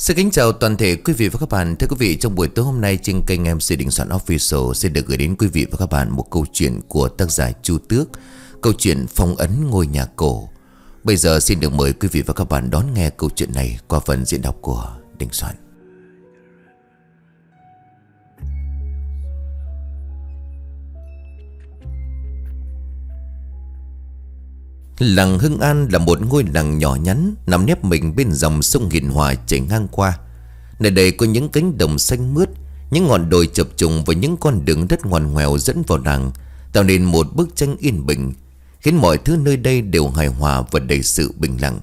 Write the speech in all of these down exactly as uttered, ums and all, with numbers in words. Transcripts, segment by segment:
Xin kính chào toàn thể quý vị và các bạn. Thưa quý vị, trong buổi tối hôm nay trên kênh em xê Đình Soạn Official sẽ được gửi đến quý vị và các bạn một câu chuyện của tác giả Chu Tước, câu chuyện Phong ấn ngôi nhà cổ. Bây giờ xin được mời quý vị và các bạn đón nghe câu chuyện này qua phần diễn đọc của Đình Soạn. Làng Hưng An là một ngôi làng nhỏ nhắn nằm nép mình bên dòng sông Hiền Hòa chảy ngang qua. Nơi đây có những cánh đồng xanh mướt, những ngọn đồi chập trùng và những con đường đất ngoằn ngoèo dẫn vào làng, tạo nên một bức tranh yên bình, khiến mọi thứ nơi đây đều hài hòa và đầy sự bình lặng.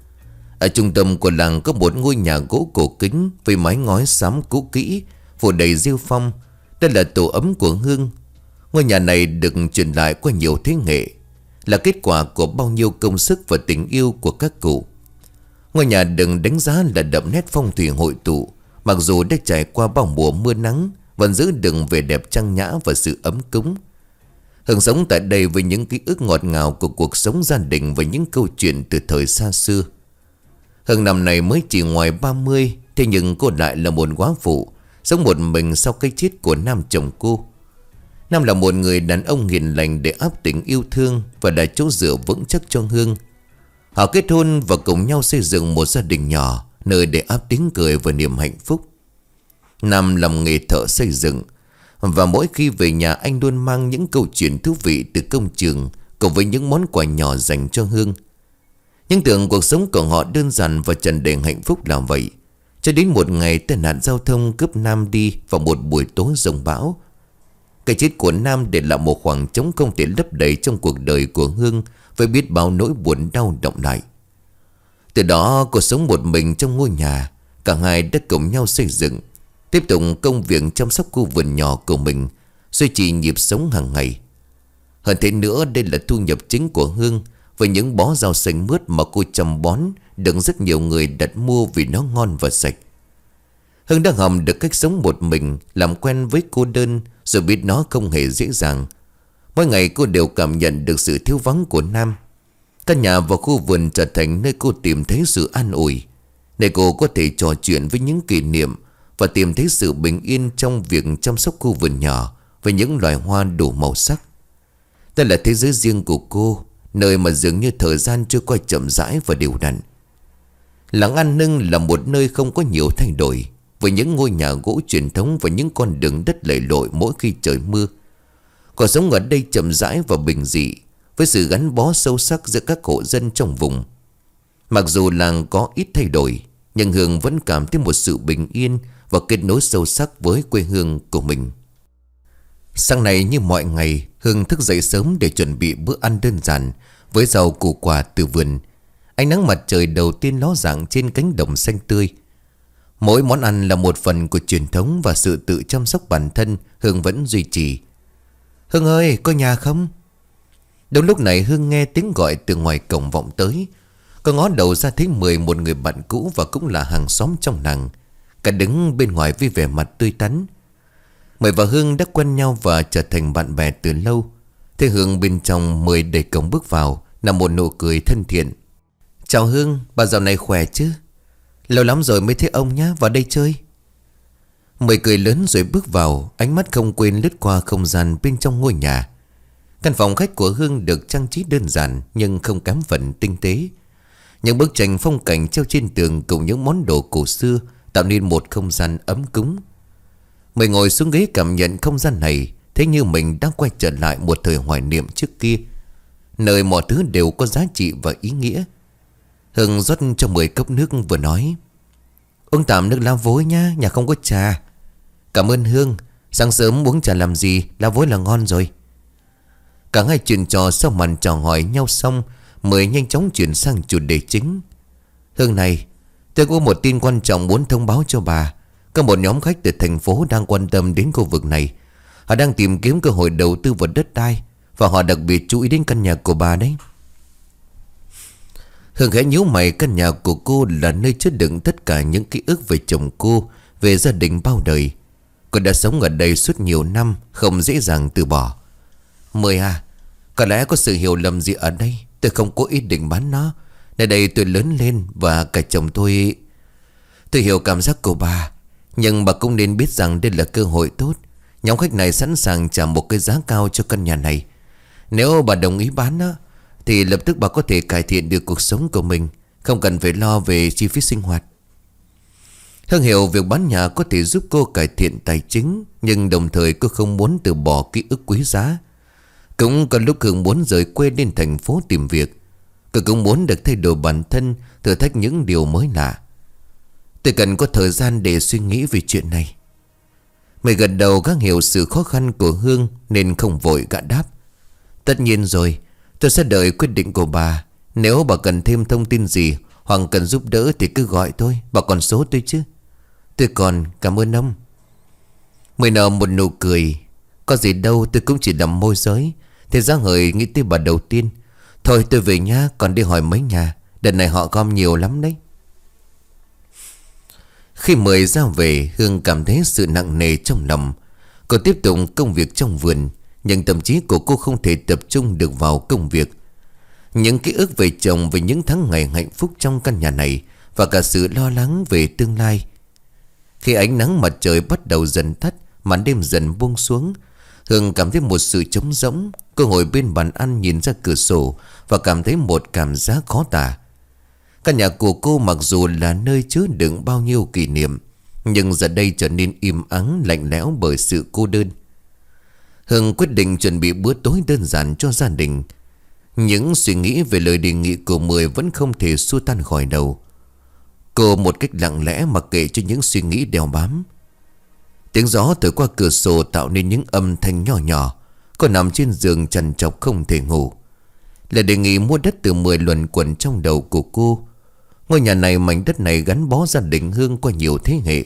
Ở trung tâm của làng có một ngôi nhà gỗ cổ kính với mái ngói xám cũ kỹ, phủ đầy rêu phong. Đây là tổ ấm của Hương. Ngôi nhà này được truyền lại qua nhiều thế hệ, là kết quả của bao nhiêu công sức và tình yêu của các cụ. Ngôi nhà đừng đánh giá là đậm nét phong thủy hội tụ, mặc dù đã trải qua bao mùa mưa nắng, vẫn giữ được vẻ đẹp trang nhã và sự ấm cúng. Hương sống tại đây với những ký ức ngọt ngào của cuộc sống gia đình và những câu chuyện từ thời xa xưa. Hương năm này mới chỉ ngoài ba mươi, thế nhưng cô lại là một góa phụ, sống một mình sau cái chết của nam chồng cô. Nam là một người đàn ông hiền lành để áp tình yêu thương và là chỗ dựa vững chắc cho Hương. Họ kết hôn và cùng nhau xây dựng một gia đình nhỏ, nơi để áp tiếng cười và niềm hạnh phúc. Nam làm nghề thợ xây dựng, và mỗi khi về nhà anh luôn mang những câu chuyện thú vị từ công trường, cùng với những món quà nhỏ dành cho Hương. Nhưng tưởng cuộc sống của họ đơn giản và tràn đầy hạnh phúc là vậy, cho đến một ngày tai nạn giao thông cướp Nam đi vào một buổi tối giông bão. Cái chết của Nam để lại một khoảng trống không thể lấp đầy trong cuộc đời của Hương, với biết bao nỗi buồn đau động lại. Từ đó cô sống một mình trong ngôi nhà. Cả hai đã cùng nhau xây dựng, tiếp tục công việc chăm sóc khu vườn nhỏ của mình, duy trì nhịp sống hàng ngày. Hơn thế nữa, đây là thu nhập chính của Hương, với những bó rau xanh mướt mà cô chăm bón được rất nhiều người đặt mua vì nó ngon và sạch. Hương đã học được cách sống một mình, làm quen với cô đơn, rồi biết nó không hề dễ dàng. Mỗi ngày cô đều cảm nhận được sự thiếu vắng của Nam. Căn nhà và khu vườn trở thành nơi cô tìm thấy sự an ủi, để cô có thể trò chuyện với những kỷ niệm và tìm thấy sự bình yên trong việc chăm sóc khu vườn nhỏ với những loài hoa đủ màu sắc. Đây là thế giới riêng của cô, nơi mà dường như thời gian trôi qua chậm rãi và đều đặn. Làng An Nưng là một nơi không có nhiều thay đổi, với những ngôi nhà gỗ truyền thống và những con đường đất lầy lội mỗi khi trời mưa. Cuộc sống ở đây chậm rãi và bình dị, với sự gắn bó sâu sắc giữa các hộ dân trong vùng. Mặc dù làng có ít thay đổi, nhưng Hương vẫn cảm thấy một sự bình yên và kết nối sâu sắc với quê hương của mình. Sáng nay như mọi ngày, Hương thức dậy sớm để chuẩn bị bữa ăn đơn giản với rau củ quả từ vườn. Ánh nắng mặt trời đầu tiên ló dạng trên cánh đồng xanh tươi. Mỗi món ăn là một phần của truyền thống và sự tự chăm sóc bản thân Hương vẫn duy trì. Hương ơi, có nhà không? Đúng lúc này Hương nghe tiếng gọi từ ngoài cổng vọng tới. Cô ngó đầu ra thấy mười một người bạn cũ và cũng là hàng xóm trong làng, cả đứng bên ngoài với vẻ mặt tươi tắn. Mười và Hương đã quen nhau và trở thành bạn bè từ lâu. Thế Hương bên trong Mười đẩy cổng bước vào là một nụ cười thân thiện. Chào Hương, bà dạo này khỏe chứ? Lâu lắm rồi mới thấy ông nhá, vào đây chơi. Mười cười lớn rồi bước vào, ánh mắt không quên lướt qua không gian bên trong ngôi nhà. Căn phòng khách của Hương được trang trí đơn giản nhưng không kém phần tinh tế. Những bức tranh phong cảnh treo trên tường cùng những món đồ cổ xưa tạo nên một không gian ấm cúng. Mười ngồi xuống ghế cảm nhận không gian này, thấy như mình đang quay trở lại một thời hoài niệm trước kia, nơi mọi thứ đều có giá trị và ý nghĩa. Hương rót cho Mười cốc nước vừa nói: Uống tạm nước lá vối nhá, nhà không có trà. Cảm ơn Hương, sáng sớm uống trà làm gì, lá vối là ngon rồi. Cả hai chuyện trò sau màn chào hỏi nhau xong, Mười nhanh chóng chuyển sang chủ đề chính. Hương này, tôi có một tin quan trọng muốn thông báo cho bà. Có một nhóm khách từ thành phố đang quan tâm đến khu vực này. Họ đang tìm kiếm cơ hội đầu tư vào đất đai, và họ đặc biệt chú ý đến căn nhà của bà đấy. Hương khẽ nhíu mày. Căn nhà của cô là nơi chứa đựng tất cả những ký ức về chồng cô, về gia đình bao đời. Cô đã sống ở đây suốt nhiều năm, không dễ dàng từ bỏ. Mười à, có lẽ có sự hiểu lầm gì ở đây. Tôi không có ý định bán nó. Nơi đây tôi lớn lên và cả chồng tôi Tôi hiểu cảm giác của bà, nhưng bà cũng nên biết rằng đây là cơ hội tốt. Nhóm khách này sẵn sàng trả một cái giá cao cho căn nhà này. Nếu bà đồng ý bán á, thì lập tức bà có thể cải thiện được cuộc sống của mình, không cần phải lo về chi phí sinh hoạt. Hương hiểu việc bán nhà có thể giúp cô cải thiện tài chính, nhưng đồng thời cô không muốn từ bỏ ký ức quý giá. Cũng có lúc Hương muốn rời quê lên thành phố tìm việc. Cô cũng muốn được thay đổi bản thân, thử thách những điều mới lạ. Tôi cần có thời gian để suy nghĩ về chuyện này. Mày gật đầu gác hiểu sự khó khăn của Hương nên không vội gã đáp. Tất nhiên rồi, tôi sẽ đợi quyết định của bà. Nếu bà cần thêm thông tin gì hoặc cần giúp đỡ thì cứ gọi tôi. Bà còn số tôi chứ? Tôi còn, cảm ơn ông. Mười nở một nụ cười. Có gì đâu, tôi cũng chỉ làm môi giới. Thế ra Hời nghĩ tới bà đầu tiên. Thôi tôi về nhá, còn đi hỏi mấy nhà. Đợt này họ gom nhiều lắm đấy. Khi Mười ra về, Hương cảm thấy sự nặng nề trong lòng. Cô tiếp tục công việc trong vườn, nhưng tâm trí của cô không thể tập trung được vào công việc. Những ký ức về chồng, về những tháng ngày hạnh phúc trong căn nhà này, và cả sự lo lắng về tương lai. Khi ánh nắng mặt trời bắt đầu dần tắt, màn đêm dần buông xuống, Hương cảm thấy một sự trống rỗng. Cô ngồi bên bàn ăn nhìn ra cửa sổ và cảm thấy một cảm giác khó tả. Căn nhà của cô mặc dù là nơi chứa đựng bao nhiêu kỷ niệm, nhưng giờ đây trở nên im ắng lạnh lẽo bởi sự cô đơn. Hương quyết định chuẩn bị bữa tối đơn giản cho gia đình. Những suy nghĩ về lời đề nghị của Mười vẫn không thể xua tan khỏi đầu. Cô một cách lặng lẽ mặc kệ cho những suy nghĩ đeo bám. Tiếng gió thổi qua cửa sổ tạo nên những âm thanh nhỏ nhỏ. Cô nằm trên giường trằn trọc không thể ngủ. Lời đề nghị mua đất từ Mười luẩn quẩn trong đầu của cô. Ngôi nhà này, mảnh đất này gắn bó gia đình Hương qua nhiều thế hệ.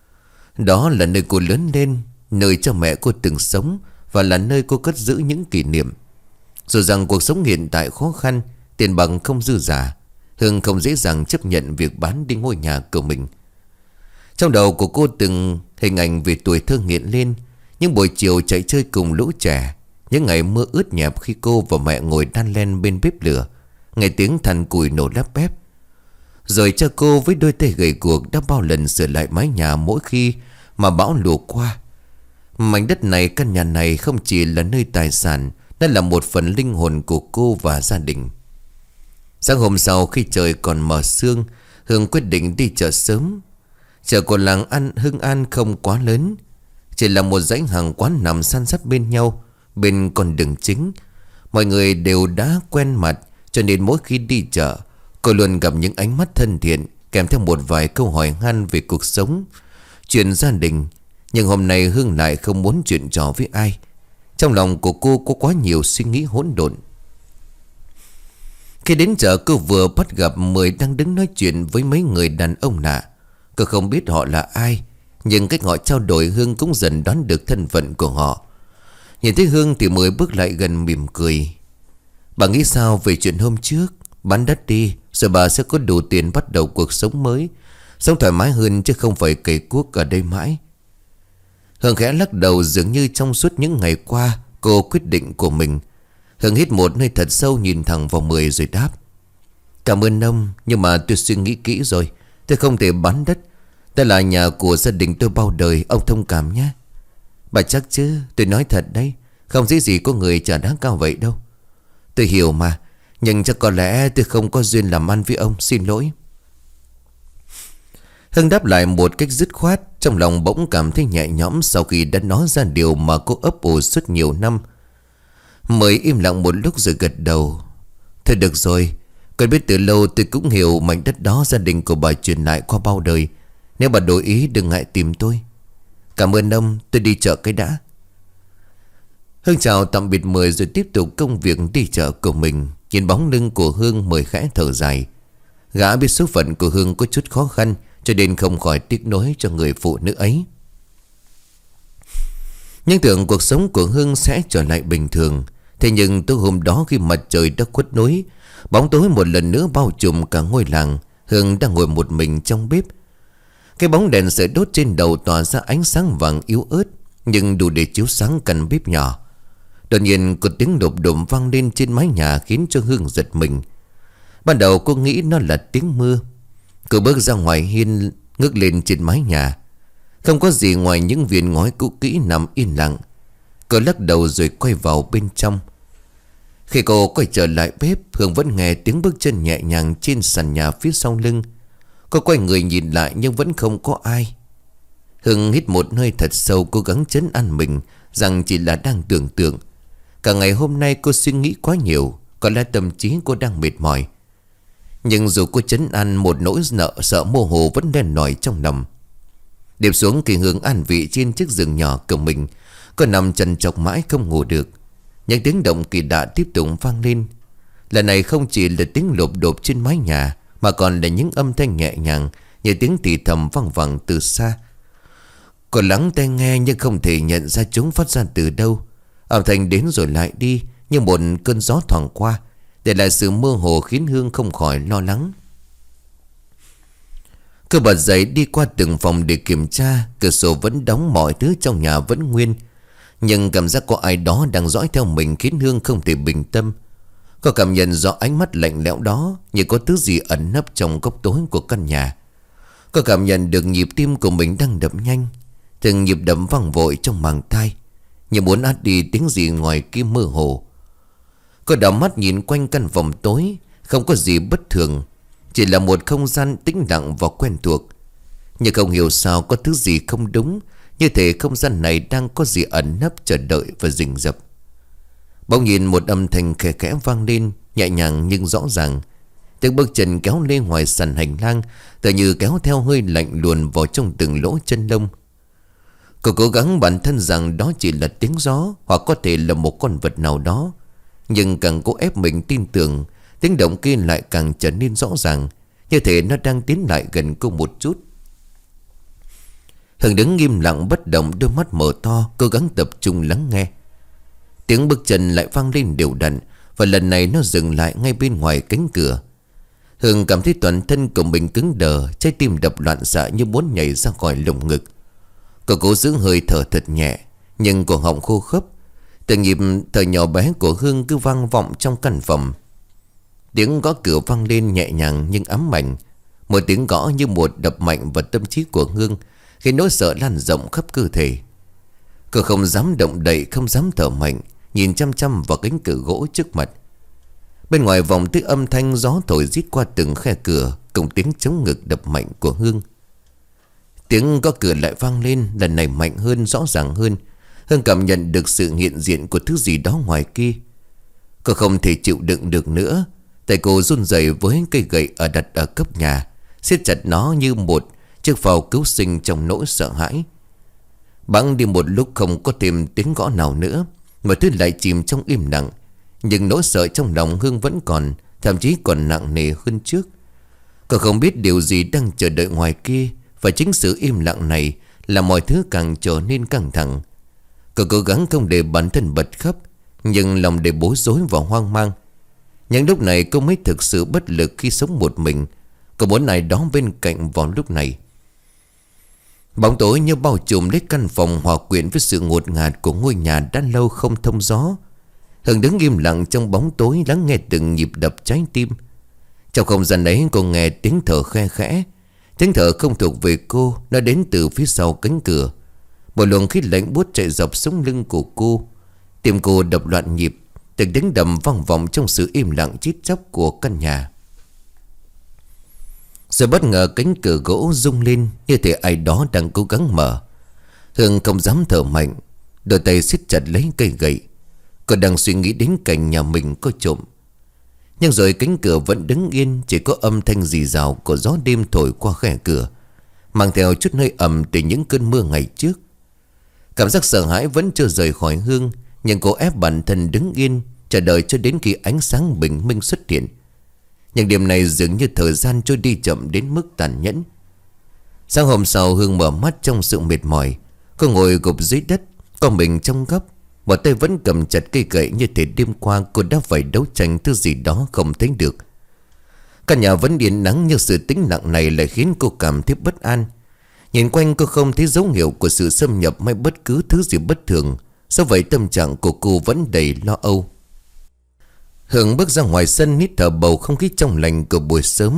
Đó là nơi cô lớn lên, nơi cha mẹ cô từng sống, và là nơi cô cất giữ những kỷ niệm. Dù rằng cuộc sống hiện tại khó khăn, tiền bạc không dư giả, Hương không dễ dàng chấp nhận việc bán đi ngôi nhà của mình. Trong đầu của cô từng hình ảnh về tuổi thơ hiện lên. Những buổi chiều chạy chơi cùng lũ trẻ, những ngày mưa ướt nhẹp khi cô và mẹ ngồi đan len bên bếp lửa, nghe tiếng than củi nổ lép bép. Rồi cha cô với đôi tay gầy guộc đã bao lần sửa lại mái nhà mỗi khi mà bão lùa qua. Mảnh đất này, căn nhà này không chỉ là nơi tài sản, nó là một phần linh hồn của cô và gia đình. Sáng hôm sau, khi trời còn mờ sương, Hương quyết định đi chợ sớm. Chợ của làng ăn Hưng An không quá lớn, chỉ là một dãy hàng quán nằm san sát bên nhau bên con đường chính. Mọi người đều đã quen mặt, cho nên mỗi khi đi chợ, cô luôn gặp những ánh mắt thân thiện, kèm theo một vài câu hỏi han về cuộc sống, chuyện gia đình. Nhưng hôm nay Hương lại không muốn chuyện trò với ai. Trong lòng của cô có quá nhiều suy nghĩ hỗn độn. Khi đến chợ, cô vừa bắt gặp Mười đang đứng nói chuyện với mấy người đàn ông lạ. Cô không biết họ là ai, nhưng cách họ trao đổi Hương cũng dần đoán được thân phận của họ. Nhìn thấy Hương thì Mười bước lại gần mỉm cười. Bà nghĩ sao về chuyện hôm trước? Bán đất đi, rồi bà sẽ có đủ tiền bắt đầu cuộc sống mới, sống thoải mái hơn chứ không phải cày cuốc ở đây mãi. Hương khẽ lắc đầu, dường như trong suốt những ngày qua cô quyết định của mình. Hương hít một hơi thật sâu, nhìn thẳng vào Mười rồi đáp. Cảm ơn ông, nhưng mà tôi suy nghĩ kỹ rồi. Tôi không thể bán đất. Đây là nhà của gia đình tôi bao đời, ông thông cảm nhé. Bà chắc chứ, tôi nói thật đấy. Không dễ gì có người trả đáng cao vậy đâu. Tôi hiểu mà, nhưng chắc có lẽ tôi không có duyên làm ăn với ông, xin lỗi. Hương đáp lại một cách dứt khoát. Trong lòng bỗng cảm thấy nhẹ nhõm sau khi đã nói ra điều mà cô ấp ủ suốt nhiều năm. Mới im lặng một lúc rồi gật đầu. Thôi được rồi, con biết từ lâu tôi cũng hiểu mảnh đất đó gia đình của bà truyền lại qua bao đời. Nếu bà đổi ý đừng ngại tìm tôi. Cảm ơn ông, tôi đi chợ cái đã. Hương chào tạm biệt Mười rồi tiếp tục công việc đi chợ của mình. Nhìn bóng lưng của Hương, Mười khẽ thở dài. Gã biết số phận của Hương có chút khó khăn, cho nên không khỏi tiếc nuối cho người phụ nữ ấy. Nhưng tưởng cuộc sống của Hương sẽ trở lại bình thường. Thế nhưng tối hôm đó, khi mặt trời đã khuất núi, bóng tối một lần nữa bao trùm cả ngôi làng. Hương đang ngồi một mình trong bếp. Cái bóng đèn sưởi đốt trên đầu tỏa ra ánh sáng vàng yếu ớt, nhưng đủ để chiếu sáng căn bếp nhỏ. Đột nhiên có tiếng đột đột vang lên trên mái nhà, khiến cho Hương giật mình. Ban đầu cô nghĩ nó là tiếng mưa. Cô bước ra ngoài hiên ngước lên trên mái nhà. Không có gì ngoài những viên ngói cũ kỹ nằm yên lặng. Cô lắc đầu rồi quay vào bên trong. Khi cô quay trở lại bếp, Hương vẫn nghe tiếng bước chân nhẹ nhàng trên sàn nhà phía sau lưng. Cô quay người nhìn lại nhưng vẫn không có ai. Hương hít một hơi thật sâu, cố gắng trấn an mình rằng chỉ là đang tưởng tượng. Cả ngày hôm nay cô suy nghĩ quá nhiều, có lẽ tâm trí cô đang mệt mỏi. Nhưng dù cô trấn an, một nỗi nợ sợ mơ hồ vẫn đen nổi trong lòng. Đêm xuống thì Hương an vị trên chiếc giường nhỏ của mình. Cô nằm trằn trọc mãi không ngủ được. Những tiếng động kỳ lạ tiếp tục vang lên. Lần này không chỉ là tiếng lộp đột trên mái nhà, mà còn là những âm thanh nhẹ nhàng, như tiếng thì thầm vang vẳng từ xa. Cô lắng tai nghe nhưng không thể nhận ra chúng phát ra từ đâu. Âm thanh đến rồi lại đi, như một cơn gió thoảng qua, để lại sự mơ hồ khiến Hương không khỏi lo lắng. Cô bật dậy đi qua từng phòng để kiểm tra. Cửa sổ vẫn đóng, mọi thứ trong nhà vẫn nguyên, nhưng cảm giác có ai đó đang dõi theo mình khiến Hương không thể bình tâm. Cô cảm nhận rõ ánh mắt lạnh lẽo đó, như có thứ gì ẩn nấp trong góc tối của căn nhà. Cô cảm nhận được nhịp tim của mình đang đập nhanh, từng nhịp đập vang vội trong màng tai, như muốn át đi tiếng gì ngoài kia mơ hồ. Cô đảo mắt nhìn quanh căn phòng tối. Không có gì bất thường, chỉ là một không gian tĩnh lặng và quen thuộc. Nhưng không hiểu sao có thứ gì không đúng, như thể không gian này đang có gì ẩn nấp chờ đợi và rình rập. Bỗng nhìn một âm thanh khẽ khẽ vang lên, nhẹ nhàng nhưng rõ ràng. Tiếng bước chân kéo lên ngoài sàn hành lang, tựa như kéo theo hơi lạnh luồn vào trong từng lỗ chân lông. Cô cố gắng bản thân rằng đó chỉ là tiếng gió, hoặc có thể là một con vật nào đó. Nhưng càng cố ép mình tin tưởng, tiếng động kia lại càng trở nên rõ ràng, như thể nó đang tiến lại gần cô một chút. Hương đứng im lặng bất động, đôi mắt mở to, cố gắng tập trung lắng nghe. Tiếng bước chân lại vang lên đều đặn, và lần này nó dừng lại ngay bên ngoài cánh cửa. Hương cảm thấy toàn thân của mình cứng đờ, trái tim đập loạn xạ như muốn nhảy ra khỏi lồng ngực. Cô cố giữ hơi thở thật nhẹ, nhưng cổ họng khô khốc. Từng nhịp thở nhỏ bé của Hương cứ vang vọng trong căn phòng. Tiếng gõ cửa vang lên nhẹ nhàng nhưng ám ảnh. Một tiếng gõ như một đập mạnh vào tâm trí của Hương, khiến nỗi sợ lan rộng khắp cơ thể. Cô không dám động đậy, không dám thở mạnh, nhìn chăm chăm vào cánh cửa gỗ trước mặt. Bên ngoài vòng tiếng âm thanh gió thổi rít qua từng khe cửa, cùng tiếng chống ngực đập mạnh của Hương. Tiếng gõ cửa lại vang lên, lần này mạnh hơn, rõ ràng hơn. Hương cảm nhận được sự hiện diện của thứ gì đó ngoài kia. Cô không thể chịu đựng được nữa. Tay cô run rẩy với cây gậy ở đặt ở cấp nhà, siết chặt nó như một chiếc phao cứu sinh trong nỗi sợ hãi. Bẵng đi một lúc không có thêm tiếng gõ nào nữa, mọi thứ lại chìm trong im lặng. Nhưng nỗi sợ trong lòng Hương vẫn còn, thậm chí còn nặng nề hơn trước. Cô không biết điều gì đang chờ đợi ngoài kia, và chính sự im lặng này là mọi thứ càng trở nên căng thẳng. Cô cố gắng không để bản thân bật khóc, nhưng lòng để bối rối và hoang mang. Những lúc này cô mới thực sự bất lực khi sống một mình. Cô muốn ai đó bên cạnh vào lúc này. Bóng tối như bao trùm lấy căn phòng, hòa quyện với sự ngột ngạt của ngôi nhà đã lâu không thông gió. Hương đứng im lặng trong bóng tối, lắng nghe từng nhịp đập trái tim. Trong không gian ấy cô nghe tiếng thở khe khẽ. Tiếng thở không thuộc về cô, nó đến từ phía sau cánh cửa. Một luồng khí lạnh buốt chạy dọc sống lưng của cô. Tim cô đập loạn nhịp, từng tiếng đầm vang vọng trong sự im lặng chít chóc của căn nhà. Rồi bất ngờ cánh cửa gỗ rung lên, như thể ai đó đang cố gắng mở. Hương không dám thở mạnh, đôi tay siết chặt lấy cây gậy. Cô đang suy nghĩ đến cảnh nhà mình có trộm. Nhưng rồi cánh cửa vẫn đứng yên, chỉ có âm thanh rì rào của gió đêm thổi qua khe cửa, mang theo chút hơi ẩm từ những cơn mưa ngày trước. Cảm giác sợ hãi vẫn chưa rời khỏi Hương, nhưng cô ép bản thân đứng yên, chờ đợi cho đến khi ánh sáng bình minh xuất hiện. Nhưng đêm này dường như thời gian trôi đi chậm đến mức tàn nhẫn. Sáng hôm sau, Hương mở mắt trong sự mệt mỏi. Cô ngồi gục dưới đất, còn mình trong góc, một tay vẫn cầm chặt cây gậy, như thể đêm qua cô đã phải đấu tranh thứ gì đó không thấy được. Căn nhà vẫn yên nắng, nhưng sự tĩnh lặng này lại khiến cô cảm thấy bất an. Nhìn quanh cô không thấy dấu hiệu của sự xâm nhập hay bất cứ thứ gì bất thường. Sao vậy tâm trạng của cô vẫn đầy lo âu. Hương bước ra ngoài sân, hít thở bầu không khí trong lành của buổi sớm.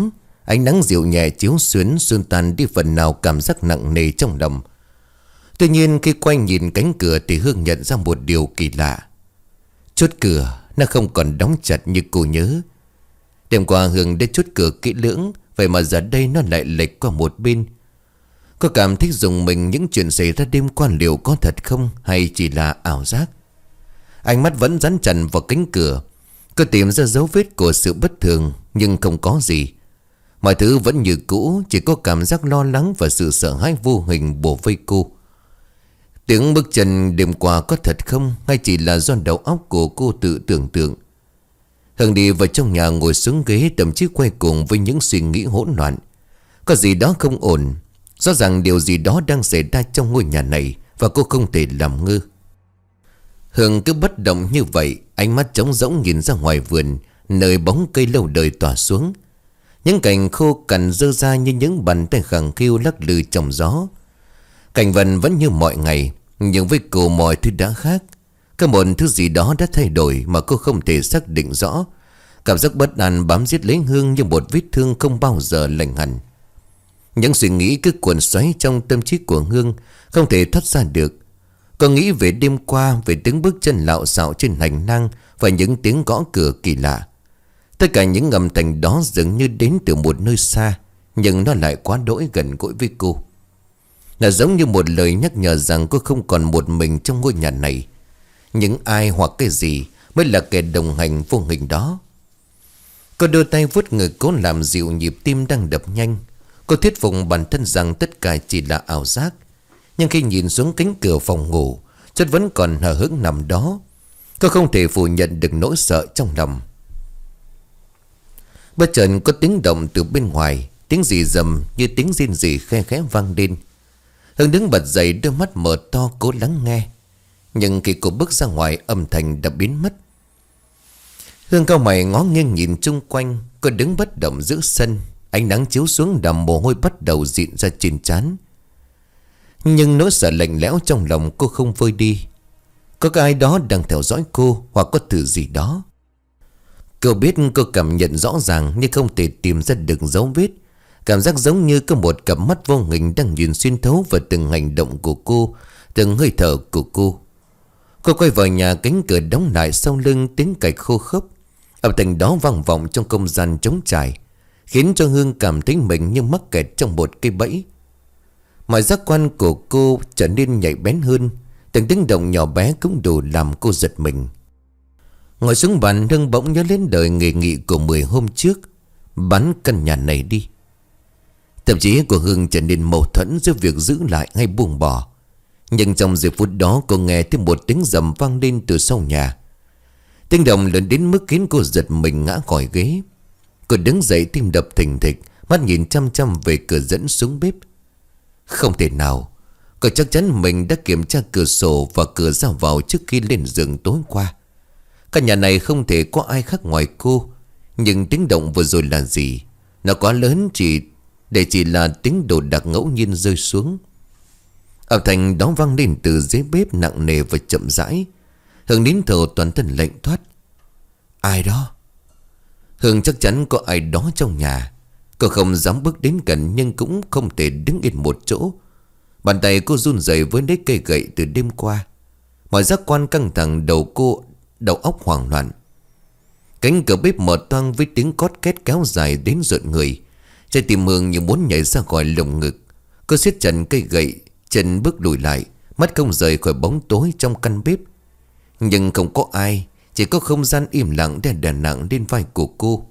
Ánh nắng dịu nhẹ chiếu xuyến xuyên tan đi phần nào cảm giác nặng nề trong lòng. Tuy nhiên khi quay nhìn cánh cửa thì Hương nhận ra một điều kỳ lạ. Chốt cửa nó không còn đóng chặt như cô nhớ. Đêm qua Hương đã chốt cửa kỹ lưỡng, vậy mà giờ đây nó lại lệch qua một bên. Cô cảm thấy dùng mình, những chuyện xảy ra đêm qua liệu có thật không hay chỉ là ảo giác. Ánh mắt vẫn dán chặt vào cánh cửa. Cô tìm ra dấu vết của sự bất thường nhưng không có gì. Mọi thứ vẫn như cũ, chỉ có cảm giác lo lắng và sự sợ hãi vô hình bủa vây cô. Tiếng bước chân đêm qua có thật không hay chỉ là do đầu óc của cô tự tưởng tượng. Hương đi vào trong nhà ngồi xuống ghế, thậm chí quay cuồng với những suy nghĩ hỗn loạn. Có gì đó không ổn. Rõ ràng điều gì đó đang xảy ra trong ngôi nhà này và cô không thể làm ngơ. Hương cứ bất động như vậy, ánh mắt trống rỗng nhìn ra ngoài vườn, nơi bóng cây lâu đời tỏa xuống. Những cành khô cằn rơi ra như những bàn tay khẳng khiu lắc lư trong gió. Cảnh vật vẫn như mọi ngày, nhưng với cô mọi thứ đã khác. Có một thứ gì đó đã thay đổi mà cô không thể xác định rõ. Cảm giác bất an bám giết lấy Hương như một vết thương không bao giờ lành hẳn. Những suy nghĩ cứ cuộn xoáy trong tâm trí của Hương, không thể thoát ra được. Cô nghĩ về đêm qua, về tiếng bước chân lạo xạo trên hành lang và những tiếng gõ cửa kỳ lạ. Tất cả những âm thanh đó dường như đến từ một nơi xa, nhưng nó lại quá đỗi gần gũi với cô. Là giống như một lời nhắc nhở rằng cô không còn một mình trong ngôi nhà này. Những ai hoặc cái gì mới là kẻ đồng hành vô hình đó. Cô đưa tay vuốt ngực cố làm dịu nhịp tim đang đập nhanh. Cô thuyết phục bản thân rằng tất cả chỉ là ảo giác. Nhưng khi nhìn xuống cánh cửa phòng ngủ, chất vẫn còn hờ hững nằm đó. Cô không thể phủ nhận được nỗi sợ trong lòng. Bất chợt có tiếng động từ bên ngoài, tiếng rì rầm như tiếng rên rỉ khe khẽ vang lên. Hương đứng bật dậy, đôi mắt mở to cố lắng nghe. Nhưng khi cô bước ra ngoài, âm thanh đã biến mất. Hương cau mày ngó nghiêng nhìn chung quanh. Cô đứng bất động giữa sân. Ánh nắng chiếu xuống đầm mồ hôi bắt đầu dịn ra trên trán. Nhưng nỗi sợ lạnh lẽo trong lòng cô không vơi đi. Có cái ai đó đang theo dõi cô, hoặc có thứ gì đó. Cô biết, cô cảm nhận rõ ràng nhưng không thể tìm ra được dấu vết. Cảm giác giống như có một cặp mắt vô hình đang nhìn xuyên thấu vào từng hành động của cô, từng hơi thở của cô. Cô quay vào nhà, cánh cửa đóng lại sau lưng, tiếng cạch khô khốc. Âm thanh đó vang vọng trong không gian trống trải, khiến cho Hương cảm thấy mình như mắc kẹt trong một cây bẫy. Mọi giác quan của cô trở nên nhạy bén hơn. Từng tiếng động nhỏ bé cũng đủ làm cô giật mình. Ngồi xuống bàn, Hương bỗng nhớ đến lời nghề nghị của mười hôm trước: bán căn nhà này đi. Tâm trí của Hương trở nên mâu thuẫn giữa việc giữ lại hay buông bỏ. Nhưng trong giây phút đó, cô nghe thêm một tiếng rầm vang lên từ sau nhà. Tiếng động lớn đến mức khiến cô giật mình ngã khỏi ghế. Cô đứng dậy, tim đập thình thịch, mắt nhìn chăm chăm về cửa dẫn xuống bếp. Không thể nào. Cô chắc chắn mình đã kiểm tra cửa sổ và cửa ra vào trước khi lên giường tối qua. Căn nhà này không thể có ai khác ngoài cô. Nhưng tiếng động vừa rồi là gì? Nó quá lớn chỉ để chỉ là tiếng đồ đạc ngẫu nhiên rơi xuống. Âm thanh đó vang lên từ dưới bếp, nặng nề và chậm rãi. Hương nín thở, toàn thân lạnh thoát. Ai đó? Hương chắc chắn có ai đó trong nhà. Cô không dám bước đến gần, nhưng cũng không thể đứng yên một chỗ. Bàn tay cô run rẩy với lấy cây gậy từ đêm qua. Mọi giác quan căng thẳng, đầu cô đầu óc hoảng loạn. Cánh cửa bếp mở toang với tiếng cót két kéo dài đến rợn người. Trái tim Hương như muốn nhảy ra khỏi lồng ngực. Cô siết chặt cây gậy, chân bước lùi lại, mắt không rời khỏi bóng tối trong căn bếp. Nhưng không có ai, chỉ có không gian im lặng đè đè nặng lên vai của cô.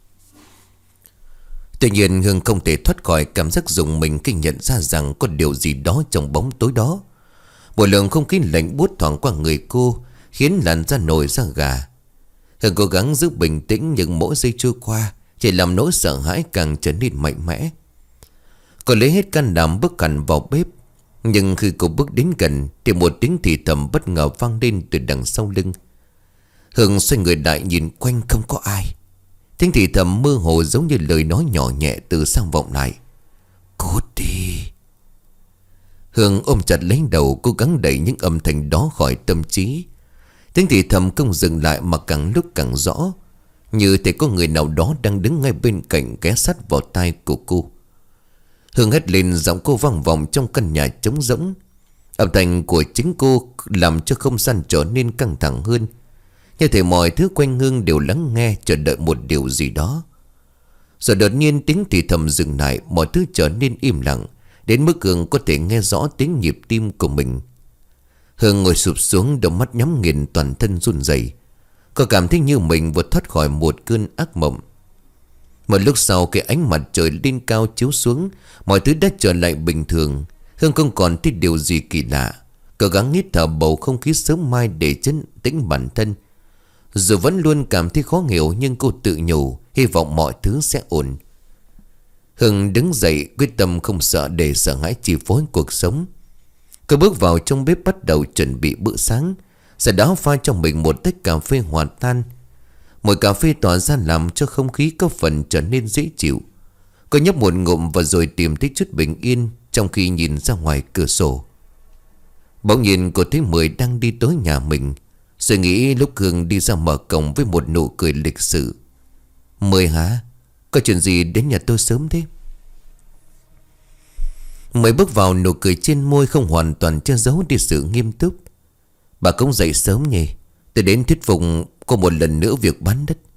Tuy nhiên Hương không thể thoát khỏi cảm giác rùng mình khi nhận ra rằng có điều gì đó trong bóng tối đó. Một lượng không khí lạnh buốt thoảng qua người cô, khiến làn da nổi da gà. Hương cố gắng giữ bình tĩnh, nhưng mỗi giây trôi qua chỉ làm nỗi sợ hãi càng trở nên mạnh mẽ. Cô lấy hết can đảm bước hẳn vào bếp. Nhưng khi cô bước đến gần thì một tiếng thì thầm bất ngờ vang lên từ đằng sau lưng. Hương xoay người lại nhìn quanh, không có ai. Tiếng thì thầm mơ hồ giống như lời nói nhỏ nhẹ từ sau vọng lại. Cút đi. Hương ôm chặt lấy đầu, cố gắng đẩy những âm thanh đó khỏi tâm trí. Tiếng thì thầm không dừng lại mà càng lúc càng rõ. như thể có người nào đó đang đứng ngay bên cạnh ghé sát vào tai của cô. Hương hét lên, giọng cô vang vọng trong căn nhà trống rỗng. Âm thanh của chính cô làm cho không gian trở nên căng thẳng hơn, như thể mọi thứ quanh Hương đều lắng nghe, chờ đợi một điều gì đó. Rồi đột nhiên tiếng thì thầm dừng lại, mọi thứ trở nên im lặng, đến mức Hương có thể nghe rõ tiếng nhịp tim của mình. Hương ngồi sụp xuống, đôi mắt nhắm nghiền, toàn thân run rẩy. Cô cảm thấy như mình vừa thoát khỏi một cơn ác mộng. Một lúc sau, cái ánh mặt trời lên cao chiếu xuống, mọi thứ đã trở lại bình thường. Hương không còn thấy điều gì kỳ lạ. Cố gắng hít thở bầu không khí sớm mai để chấn tĩnh bản thân. Dù vẫn luôn cảm thấy khó hiểu, nhưng cô tự nhủ hy vọng mọi thứ sẽ ổn. Hương đứng dậy, quyết tâm không sợ để sợ hãi chi phối cuộc sống. Cô bước vào trong bếp, bắt đầu chuẩn bị bữa sáng. Sau đó pha cho mình một tách cà phê hòa tan. Mùi cà phê tỏa ra làm cho không khí có phần trở nên dễ chịu. Cô nhấp một ngụm và rồi tìm thấy chút bình yên trong khi nhìn ra ngoài cửa sổ. Bỗng nhiên cô thấy Mười đang đi tới nhà mình. Suy nghĩ lúc Hương đi ra mở cổng với một nụ cười lịch sự. Mười hả? Có chuyện gì đến nhà tôi sớm thế? Mười bước vào, nụ cười trên môi không hoàn toàn che giấu đi sự nghiêm túc. Bà cũng dậy sớm nhỉ? Tôi đến thuyết phục cô một lần nữa việc bán đất.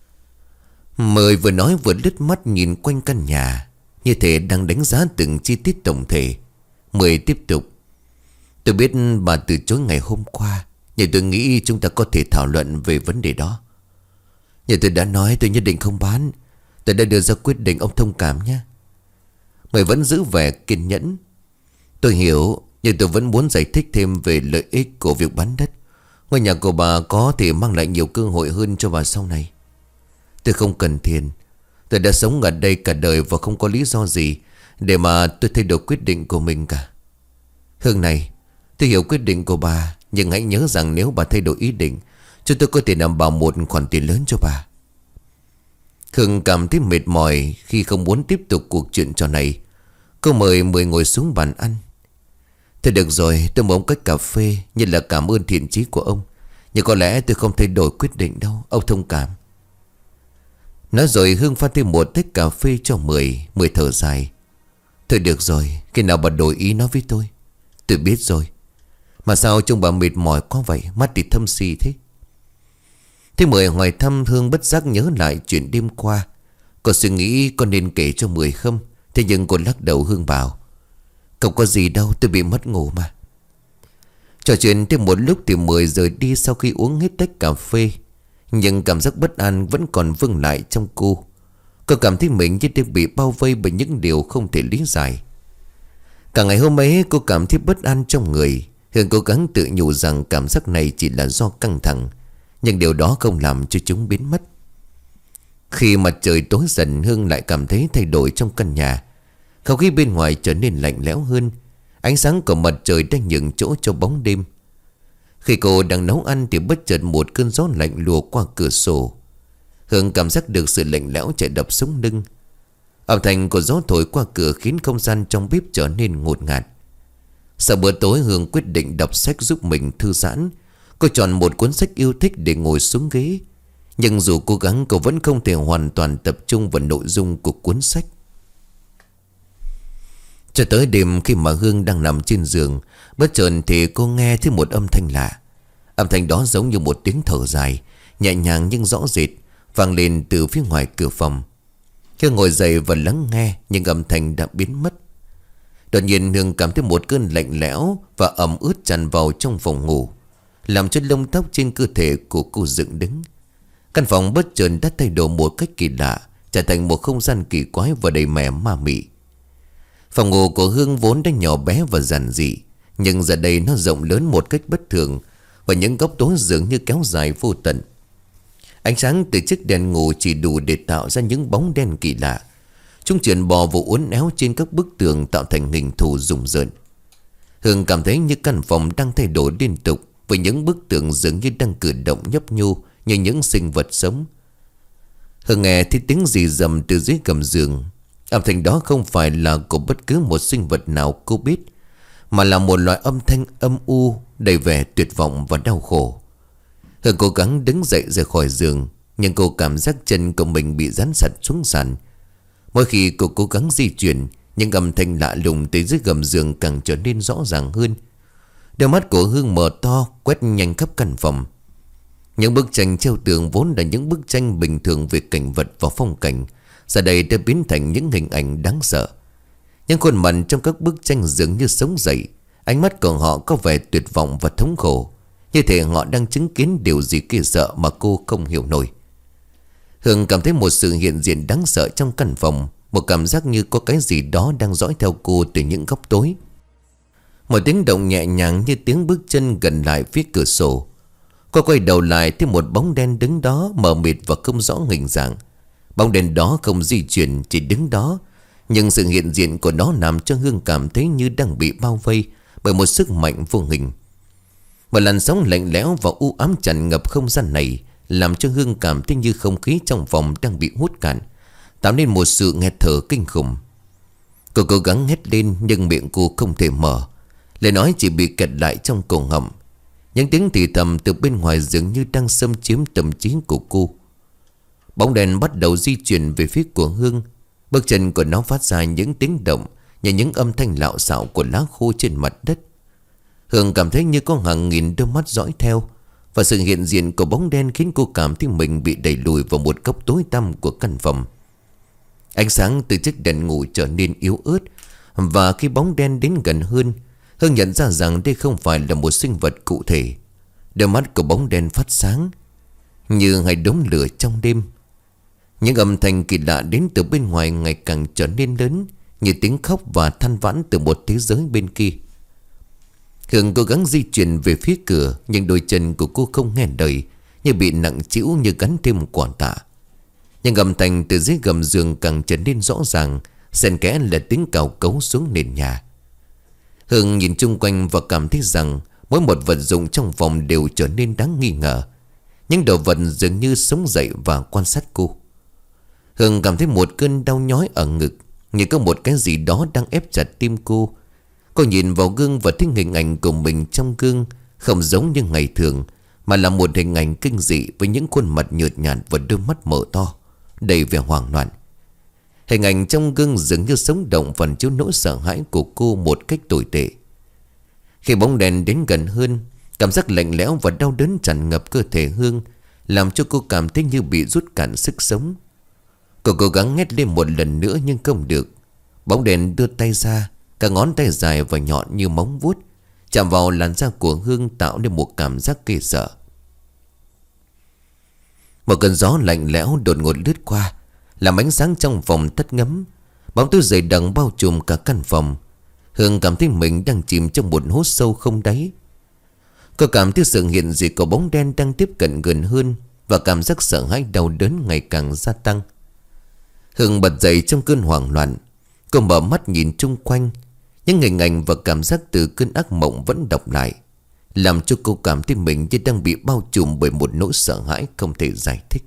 Mười vừa nói vừa lướt mắt nhìn quanh căn nhà, như thể đang đánh giá từng chi tiết tổng thể. Mười tiếp tục. Tôi biết bà từ chối ngày hôm qua, nhưng tôi nghĩ chúng ta có thể thảo luận về vấn đề đó. Như tôi đã nói, tôi nhất định không bán. Tôi đã đưa ra quyết định, ông thông cảm nhé. Mười vẫn giữ vẻ kiên nhẫn. Tôi hiểu, nhưng tôi vẫn muốn giải thích thêm về lợi ích của việc bán đất. Ngôi nhà của bà có thể mang lại nhiều cơ hội hơn cho bà sau này. Tôi không cần tiền. Tôi đã sống ở đây cả đời và không có lý do gì để mà tôi thay đổi quyết định của mình cả. Hương này, tôi hiểu quyết định của bà, nhưng hãy nhớ rằng nếu bà thay đổi ý định, chúng tôi có thể đảm bảo một khoản tiền lớn cho bà. Hương cảm thấy mệt mỏi khi không muốn tiếp tục cuộc chuyện trò này. Cô mời Mười ngồi xuống bàn ăn. Thôi được rồi, tôi muốn cách cà phê như là cảm ơn thiện chí của ông, nhưng có lẽ tôi không thay đổi quyết định đâu, ông thông cảm. Nói rồi Hương pha thêm một tách cà phê cho Mười. Mười thở dài. Thôi được rồi, khi nào bà đổi ý nói với tôi. Tôi biết rồi. Mà sao trông bà mệt mỏi quá vậy, mắt thì thâm xì thế? Thế Mười hỏi thăm, Hương bất giác nhớ lại chuyện đêm qua. Cô suy nghĩ có nên kể cho Mười không? Thế nhưng cô lắc đầu. Hương bảo không có gì đâu, tôi bị mất ngủ mà. Trò chuyện thêm một lúc thì Mười rời đi sau khi uống hết tách cà phê. Nhưng cảm giác bất an vẫn còn vương lại trong cô. Cô cảm thấy mình như đang bị bao vây bởi những điều không thể lý giải. Cả ngày hôm ấy cô cảm thấy bất an trong người. Hương cố gắng tự nhủ rằng cảm giác này chỉ là do căng thẳng, nhưng điều đó không làm cho chúng biến mất. Khi mặt trời tối dần, Hương lại cảm thấy thay đổi trong căn nhà. Không khí bên ngoài trở nên lạnh lẽo hơn. Ánh sáng của mặt trời đang nhường chỗ cho bóng đêm. Khi cô đang nấu ăn thì bất chợt một cơn gió lạnh lùa qua cửa sổ. Hương cảm giác được sự lạnh lẽo chạy đập sống lưng. Âm thanh của gió thổi qua cửa khiến không gian trong bếp trở nên ngột ngạt. Sau bữa tối, Hương quyết định đọc sách giúp mình thư giãn. Cô chọn một cuốn sách yêu thích để ngồi xuống ghế. Nhưng dù cố gắng, cô vẫn không thể hoàn toàn tập trung vào nội dung của cuốn sách. Cho tới đêm, khi mà Hương đang nằm trên giường, bất chợt thì cô nghe thấy một âm thanh lạ. Âm thanh đó giống như một tiếng thở dài, nhẹ nhàng nhưng rõ rệt, vang lên từ phía ngoài cửa phòng. Hương ngồi dậy và lắng nghe, nhưng âm thanh đã biến mất. Đột nhiên Hương cảm thấy một cơn lạnh lẽo và ẩm ướt tràn vào trong phòng ngủ, làm cho lông tóc trên cơ thể của cô dựng đứng. Căn phòng bất chợt đã thay đổi một cách kỳ lạ, trở thành một không gian kỳ quái và đầy mẻ ma mị. Phòng ngủ của Hương vốn đã nhỏ bé và giản dị, nhưng giờ đây nó rộng lớn một cách bất thường, và những góc tối dường như kéo dài vô tận. Ánh sáng từ chiếc đèn ngủ chỉ đủ để tạo ra những bóng đen kỳ lạ. Chúng chuyển bò và uốn éo trên các bức tường, tạo thành hình thù rùng rợn. Hương cảm thấy như căn phòng đang thay đổi liên tục, với những bức tường dường như đang cử động nhấp nhô như những sinh vật sống. Hương nghe thấy tiếng rì rầm từ dưới gầm giường. Âm thanh đó không phải là của bất cứ một sinh vật nào cô biết, mà là một loại âm thanh âm u, đầy vẻ tuyệt vọng và đau khổ. Hương cố gắng đứng dậy rời khỏi giường, Nhưng cô cảm giác chân của mình bị dán sặt xuống sàn. Mỗi khi cô cố gắng di chuyển, những âm thanh lạ lùng từ dưới gầm giường càng trở nên rõ ràng hơn. Đôi mắt của Hương mở to, quét nhanh khắp căn phòng. Những bức tranh treo tường vốn là những bức tranh bình thường về cảnh vật và phong cảnh, giờ đây đã biến thành những hình ảnh đáng sợ. Những khuôn mặt trong các bức tranh dường như sống dậy. Ánh mắt của họ có vẻ tuyệt vọng và thống khổ, như thể họ đang chứng kiến điều gì kỳ sợ mà cô không hiểu nổi. Hương cảm thấy một sự hiện diện đáng sợ trong căn phòng. Một cảm giác như có cái gì đó đang dõi theo cô từ những góc tối. Một tiếng động nhẹ nhàng như tiếng bước chân gần lại phía cửa sổ. Cô quay đầu lại thấy một bóng đen đứng đó, mờ mịt và không rõ hình dạng. Bóng đen đó không di chuyển, chỉ đứng đó. Nhưng sự hiện diện của nó làm cho Hương cảm thấy như đang bị bao vây bởi một sức mạnh vô hình. Một làn sóng lạnh lẽo và u ám tràn ngập không gian này, làm cho Hương cảm thấy như không khí trong phòng đang bị hút cạn, tạo nên một sự nghẹt thở kinh khủng. Cô cố gắng hét lên nhưng miệng cô không thể mở. Lời nói chỉ bị kẹt lại trong cổ họng. Những tiếng thì thầm từ bên ngoài dường như đang xâm chiếm tâm trí của cô. Bóng đèn bắt đầu di chuyển về phía của Hương. Bước chân của nó phát ra những tiếng động, như những âm thanh lạo xạo của lá khô trên mặt đất. Hương cảm thấy như có hàng nghìn đôi mắt dõi theo. Và sự hiện diện của bóng đen khiến cô cảm thấy mình bị đẩy lùi vào một góc tối tăm của căn phòng. Ánh sáng từ chiếc đèn ngủ trở nên yếu ớt. Và khi bóng đen đến gần hơn, Hương nhận ra rằng đây không phải là một sinh vật cụ thể. Đôi mắt của bóng đen phát sáng như hai đống lửa trong đêm. Những âm thanh kỳ lạ đến từ bên ngoài ngày càng trở nên lớn, như tiếng khóc và than vãn từ một thế giới bên kia. Hương cố gắng di chuyển về phía cửa, nhưng đôi chân của cô không nghe lời, như bị nặng trĩu như gắn thêm quả tạ. Nhưng âm thanh từ dưới gầm giường càng trở nên rõ ràng, xen kẽ là tiếng cào cấu xuống nền nhà. Hương nhìn chung quanh và cảm thấy rằng mỗi một vật dụng trong phòng đều trở nên đáng nghi ngờ. Những đồ vật dường như sống dậy và quan sát cô. Hương cảm thấy một cơn đau nhói ở ngực, như có một cái gì đó đang ép chặt tim cô. Cô nhìn vào gương và thấy hình ảnh của mình trong gương không giống như ngày thường, mà là một hình ảnh kinh dị với những khuôn mặt nhợt nhạt và đôi mắt mở to, đầy vẻ hoảng loạn. Hình ảnh trong gương dường như sống động phản chiếu nỗi sợ hãi của cô một cách tồi tệ. Khi bóng đèn đến gần hơn, cảm giác lạnh lẽo và đau đớn tràn ngập cơ thể Hương, làm cho cô cảm thấy như bị rút cạn sức sống. Cô cố gắng hét lên một lần nữa nhưng không được. Bóng đèn đưa tay ra, cả ngón tay dài và nhọn như móng vuốt, chạm vào làn da của Hương tạo nên một cảm giác ghê sợ. Một cơn gió lạnh lẽo đột ngột lướt qua, làm ánh sáng trong phòng tắt ngấm. Bóng tối dày đặc bao trùm cả căn phòng. Hương cảm thấy mình đang chìm trong một hố sâu không đáy. Cô cảm thấy sự hiện diện của bóng đen đang tiếp cận gần hơn, và cảm giác sợ hãi đau đớn ngày càng gia tăng. Hương bật dậy trong cơn hoảng loạn. Cô mở mắt nhìn chung quanh. Những hình ảnh và cảm giác từ cơn ác mộng vẫn đọng lại, làm cho cô cảm thấy mình như đang bị bao trùm bởi một nỗi sợ hãi không thể giải thích.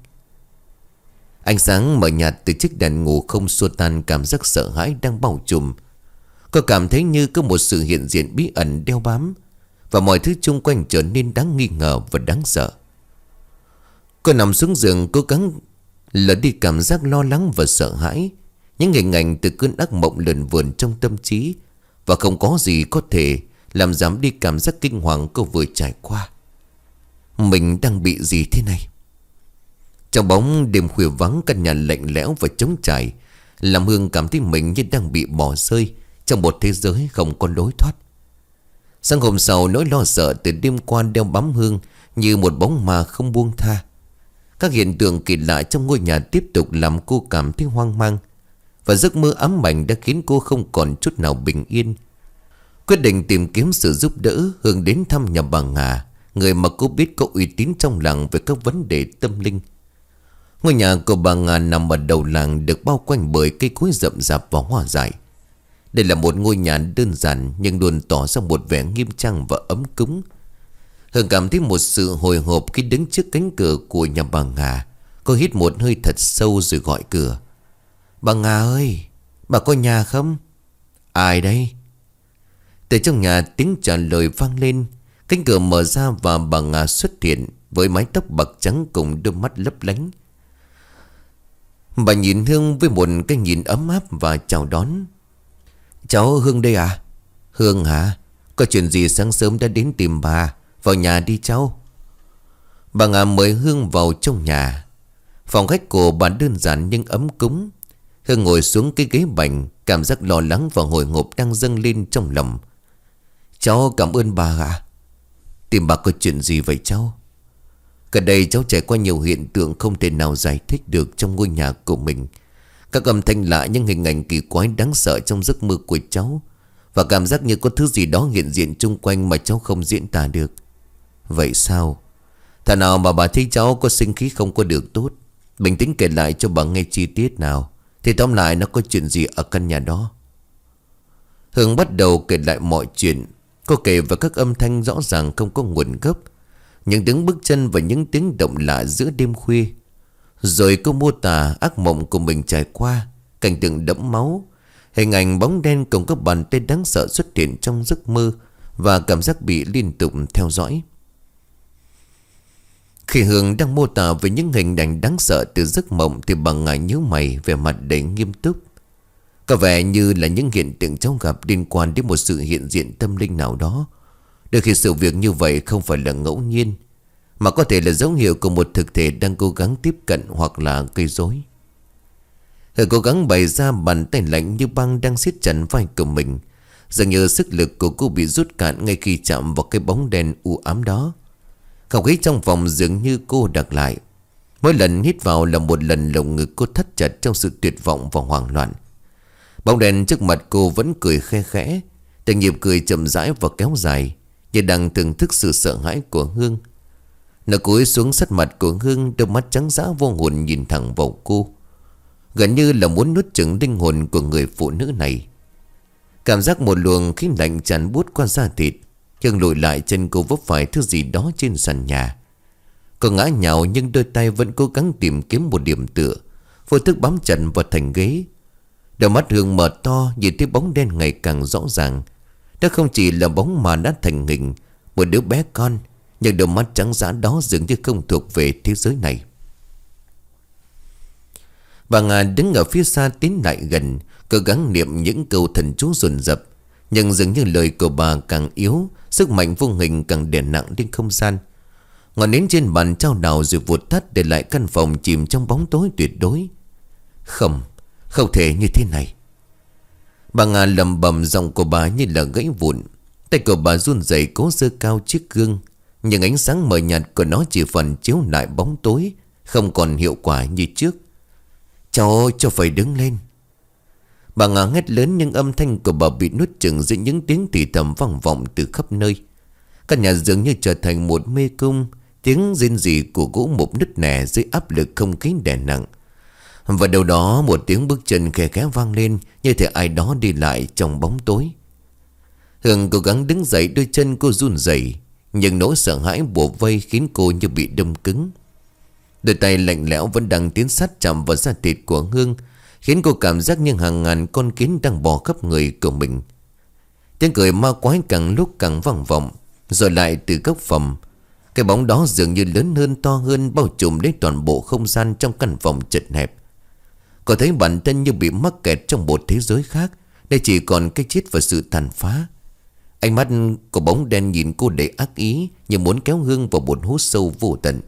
Ánh sáng mờ nhạt từ chiếc đèn ngủ không xua tan cảm giác sợ hãi đang bao trùm. Cô cảm thấy như có một sự hiện diện bí ẩn đeo bám, và mọi thứ chung quanh trở nên đáng nghi ngờ và đáng sợ. Cô nằm xuống giường cố gắng lờ đi cảm giác lo lắng và sợ hãi. Những hình ảnh từ cơn ác mộng lẩn vườn trong tâm trí, và không có gì có thể làm giảm đi cảm giác kinh hoàng cô vừa trải qua. Mình đang bị gì thế này? Trong bóng đêm khuya vắng, căn nhà lạnh lẽo và trống trải làm Hương cảm thấy mình như đang bị bỏ rơi trong một thế giới không có lối thoát. Sáng hôm sau, nỗi lo sợ từ đêm qua đeo bám Hương như một bóng ma không buông tha. Các hiện tượng kỳ lạ trong ngôi nhà tiếp tục làm cô cảm thấy hoang mang, và giấc mơ ám ảnh đã khiến cô không còn chút nào bình yên. Quyết định tìm kiếm sự giúp đỡ, Hương đến thăm nhà bà Ngà, người mà cô biết có uy tín trong làng về các vấn đề tâm linh. Ngôi nhà của bà Ngà nằm ở đầu làng, được bao quanh bởi cây cối rậm rạp và hoa dại. Đây là một ngôi nhà đơn giản nhưng luôn tỏ ra một vẻ nghiêm trang và ấm cúng. Hương cảm thấy một sự hồi hộp khi đứng trước cánh cửa của nhà bà Ngà. Cô hít một hơi thật sâu rồi gọi cửa. Bà Ngà ơi, bà có nhà không? Ai đây? Từ trong nhà tiếng trả lời vang lên. Cánh cửa mở ra và bà Ngà xuất hiện với mái tóc bạc trắng cùng đôi mắt lấp lánh. Bà nhìn Hương với một cái nhìn ấm áp và chào đón. Cháu Hương đây à? Hương hả? Có chuyện gì sáng sớm đã đến tìm bà? Vào nhà đi cháu. Bà Nga mời Hương vào trong nhà. Phòng khách của bà đơn giản nhưng ấm cúng. Hương ngồi xuống cái ghế bành, cảm giác lo lắng và hồi hộp đang dâng lên trong lòng. Cháu cảm ơn bà ạ. Tìm bà có chuyện gì vậy cháu? Gần đây cháu trải qua nhiều hiện tượng không thể nào giải thích được trong ngôi nhà của mình. Các âm thanh lạ, những hình ảnh kỳ quái đáng sợ trong giấc mơ của cháu, và cảm giác như có thứ gì đó hiện diện chung quanh mà cháu không diễn tả được. Vậy sao? Thà nào mà bà thấy cháu có sinh khí không có được tốt. Bình tĩnh kể lại cho bà nghe chi tiết nào. Thì tóm lại nó có chuyện gì ở căn nhà đó. Hương bắt đầu kể lại mọi chuyện. Cô kể về các âm thanh rõ ràng không có nguồn gốc, những tiếng bước chân và những tiếng động lạ giữa đêm khuya. Rồi cô mô tả ác mộng của mình trải qua, cảnh tượng đẫm máu, hình ảnh bóng đen cùng các bàn tay đáng sợ xuất hiện trong giấc mơ, và cảm giác bị liên tục theo dõi. Khi Hương đang mô tả về những hình ảnh đáng sợ từ giấc mộng thì bà Nga nhíu mày, vẻ mặt đầy nghiêm túc. Có vẻ như là những hiện tượng cháu gặp liên quan đến một sự hiện diện tâm linh nào đó. Đôi khi sự việc như vậy không phải là ngẫu nhiên, mà có thể là dấu hiệu của một thực thể đang cố gắng tiếp cận hoặc là gây rối. Hương cố gắng bày ra bàn tay lạnh như băng đang siết chặt vai của mình. Dường như sức lực của cô bị rút cạn ngay khi chạm vào cái bóng đen u ám đó. Không khí trong phòng dường như cô đặc lại. Mỗi lần hít vào là một lần lồng ngực cô thắt chặt trong sự tuyệt vọng và hoảng loạn. Bóng đèn trước mặt cô vẫn cười khe khẽ, từng nhịp cười chậm rãi và kéo dài, như đang thưởng thức sự sợ hãi của Hương. Nó cúi xuống sát mặt của Hương, đôi mắt trắng dã vô hồn nhìn thẳng vào cô, gần như là muốn nuốt chửng linh hồn của người phụ nữ này. Cảm giác một luồng khí lạnh tràn buốt qua da thịt. Hương lùi lại, chân cô vấp phải thứ gì đó trên sàn nhà. Cô ngã nhào nhưng đôi tay vẫn cố gắng tìm kiếm một điểm tựa, vô thức bám chặt vào thành ghế. Đôi mắt Hương mở to, nhìn thấy bóng đen ngày càng rõ ràng. Đó không chỉ là bóng mà đã thành hình một đứa bé con, nhưng đôi mắt trắng dã đó dường như không thuộc về thế giới này. Bà Nga đứng ở phía xa tiến lại gần, cố gắng niệm những câu thần chú dồn dập. Nhưng dường như lời của bà càng yếu, sức mạnh vô hình càng đè nặng lên không gian. Ngọn nến trên bàn trao đảo rồi vụt tắt, để lại căn phòng chìm trong bóng tối tuyệt đối. Không, không thể như thế này. Bà Nga lầm bầm, giọng của bà như là gãy vụn. Tay của bà run rẩy cố giơ cao chiếc gương, nhưng ánh sáng mờ nhạt của nó chỉ phần chiếu lại bóng tối, không còn hiệu quả như trước. Cháu, cháu phải đứng lên. Bà Nga hét lớn, nhưng âm thanh của bà bị nuốt chửng giữa những tiếng thì thầm vang vọng từ khắp nơi. Căn nhà dường như trở thành một mê cung, tiếng rên rỉ của gỗ mục nứt nẻ dưới áp lực không khí đè nặng. Và đâu đó một tiếng bước chân khe khẽ vang lên, như thể ai đó đi lại trong bóng tối. Hương cố gắng đứng dậy, đôi chân cô run rẩy, nhưng nỗi sợ hãi bủa vây khiến cô như bị đông cứng. Đôi tay lạnh lẽo vẫn đang tiến sát chạm vào da thịt của Hương, khiến cô cảm giác như hàng ngàn con kiến đang bò khắp người của mình. Tiếng cười ma quái càng lúc càng vang vọng, rồi lại từ góc phòng. Cái bóng đó dường như lớn hơn, to hơn, bao trùm lấy toàn bộ không gian trong căn phòng chật hẹp. Cô thấy bản thân như bị mắc kẹt trong một thế giới khác, đây chỉ còn cái chết và sự tàn phá. Ánh mắt của bóng đen nhìn cô đầy ác ý, như muốn kéo Hương vào một hố sâu vô tận.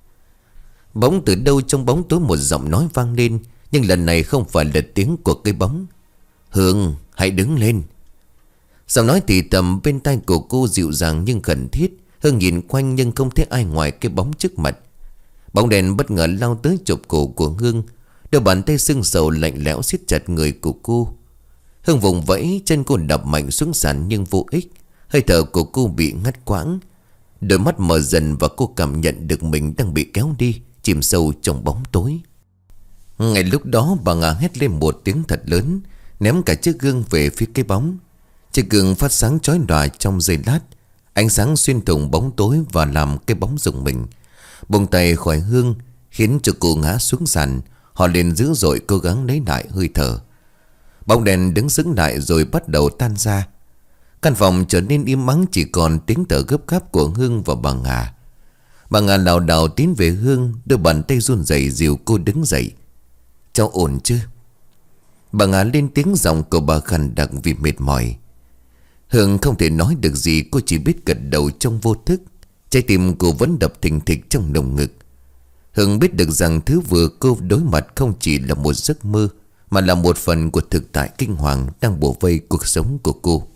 Bỗng từ đâu trong bóng tối một giọng nói vang lên, nhưng lần này không phải là tiếng của cái bóng. Hương, hãy đứng lên. Giọng nói thì thầm bên tai của cô dịu dàng nhưng khẩn thiết. Hương nhìn quanh nhưng không thấy ai ngoài cái bóng trước mặt. Bóng đèn bất ngờ lao tới chụp cổ của Hương. Đôi bàn tay sưng sầu lạnh lẽo siết chặt người của cô. Hương vùng vẫy, chân cô đập mạnh xuống sàn nhưng vô ích. Hơi thở của cô bị ngắt quãng. Đôi mắt mở dần và cô cảm nhận được mình đang bị kéo đi, chìm sâu trong bóng tối. Ngay lúc đó bà Nga hét lên một tiếng thật lớn, ném cả chiếc gương về phía cái bóng. Chiếc gương phát sáng chói lòa trong giây lát. Ánh sáng xuyên thủng bóng tối và làm cái bóng rùng mình. Buông tay khỏi Hương khiến cho cô ngã xuống sàn. Họ liền dữ dội cố gắng lấy lại hơi thở. Bóng đèn đứng sững lại rồi bắt đầu tan ra. Căn phòng trở nên im ắng, chỉ còn tiếng thở gấp gáp của Hương và bà Nga. Bà Nga lảo đảo tiến về Hương, đôi bàn tay run rẩy dìu cô đứng dậy. cháu ổn chứ? Bà Nga lên tiếng, giọng của bà khàn đặc vì mệt mỏi. Hương không thể nói được gì, cô chỉ biết gật đầu trong vô thức. Trái tim cô vẫn đập thình thịch trong lồng ngực. Hương biết được rằng thứ vừa cô đối mặt không chỉ là một giấc mơ, mà là một phần của thực tại kinh hoàng đang bủa vây cuộc sống của cô.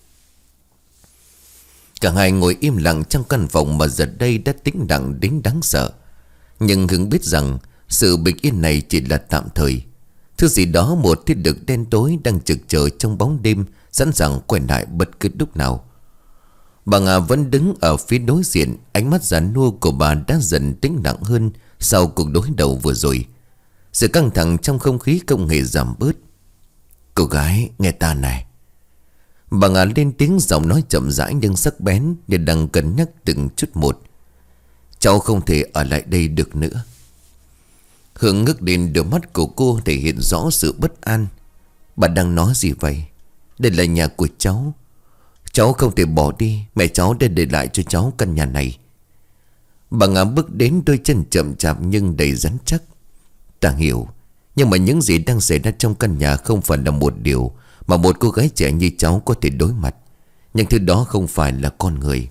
Cả hai ngồi im lặng trong căn phòng mà giờ đây đã tĩnh lặng đến đáng sợ. Nhưng Hương biết rằng sự bình yên này chỉ là tạm thời. Thứ gì đó, một thiết lực đen tối đang trực chờ trong bóng đêm, sẵn sàng quay lại bất cứ lúc nào. Bà Nga vẫn đứng ở phía đối diện. Ánh mắt già nua của bà đã dần tĩnh lặng hơn sau cuộc đối đầu vừa rồi. Sự căng thẳng trong không khí không hề giảm bớt. Cô gái, nghe ta này. Bà Nga lên tiếng, giọng nói chậm rãi nhưng sắc bén, như đang cân nhắc từng chút một. Cháu không thể ở lại đây được nữa. Hương ngước đến, đôi mắt của cô thể hiện rõ sự bất an. Bà đang nói gì vậy? Đây là nhà của cháu. Cháu không thể bỏ đi. Mẹ cháu đã để lại cho cháu căn nhà này. Bà Nga bước đến, đôi chân chậm chạp nhưng đầy rắn chắc. Ta hiểu, nhưng mà những gì đang xảy ra trong căn nhà không phải là một điều mà một cô gái trẻ như cháu có thể đối mặt. Nhưng thứ đó không phải là con người.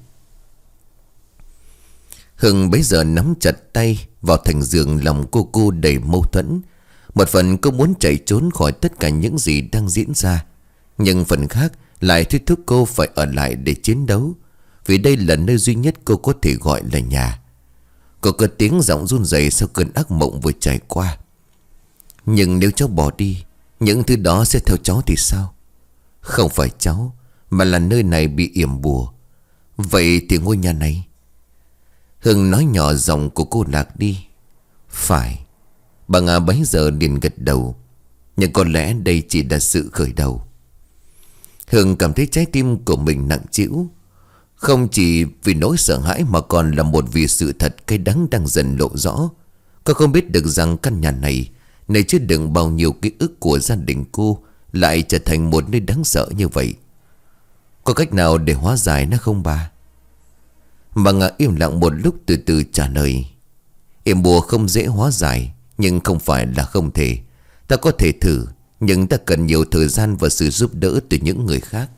Hưng bấy giờ nắm chặt tay vào thành giường, lòng cô cô đầy mâu thuẫn. Một phần cô muốn chạy trốn khỏi tất cả những gì đang diễn ra, nhưng phần khác lại thuyết thúc cô phải ở lại để chiến đấu, vì đây là nơi duy nhất cô có thể gọi là nhà. Cô có tiếng giọng run rẩy sau cơn ác mộng vừa trải qua. Nhưng nếu cháu bỏ đi, những thứ đó sẽ theo cháu thì sao? Không phải cháu, mà là nơi này bị yểm bùa. Vậy thì ngôi nhà này? Hưng nói nhỏ, giọng của cô lạc đi. Phải. Bà Nga bấy giờ liền gật đầu. Nhưng có lẽ đây chỉ là sự khởi đầu. Hưng cảm thấy trái tim của mình nặng trĩu, không chỉ vì nỗi sợ hãi mà còn là một vì sự thật cay đắng đang dần lộ rõ. Cô không biết được rằng căn nhà này, nơi chứa đựng bao nhiêu ký ức của gia đình cô, lại trở thành một nơi đáng sợ như vậy. Có cách nào để hóa giải nó không bà? Bà Nga im lặng một lúc, từ từ trả lời. Yểm bùa không dễ hóa giải, nhưng không phải là không thể. Ta có thể thử, nhưng ta cần nhiều thời gian và sự giúp đỡ từ những người khác.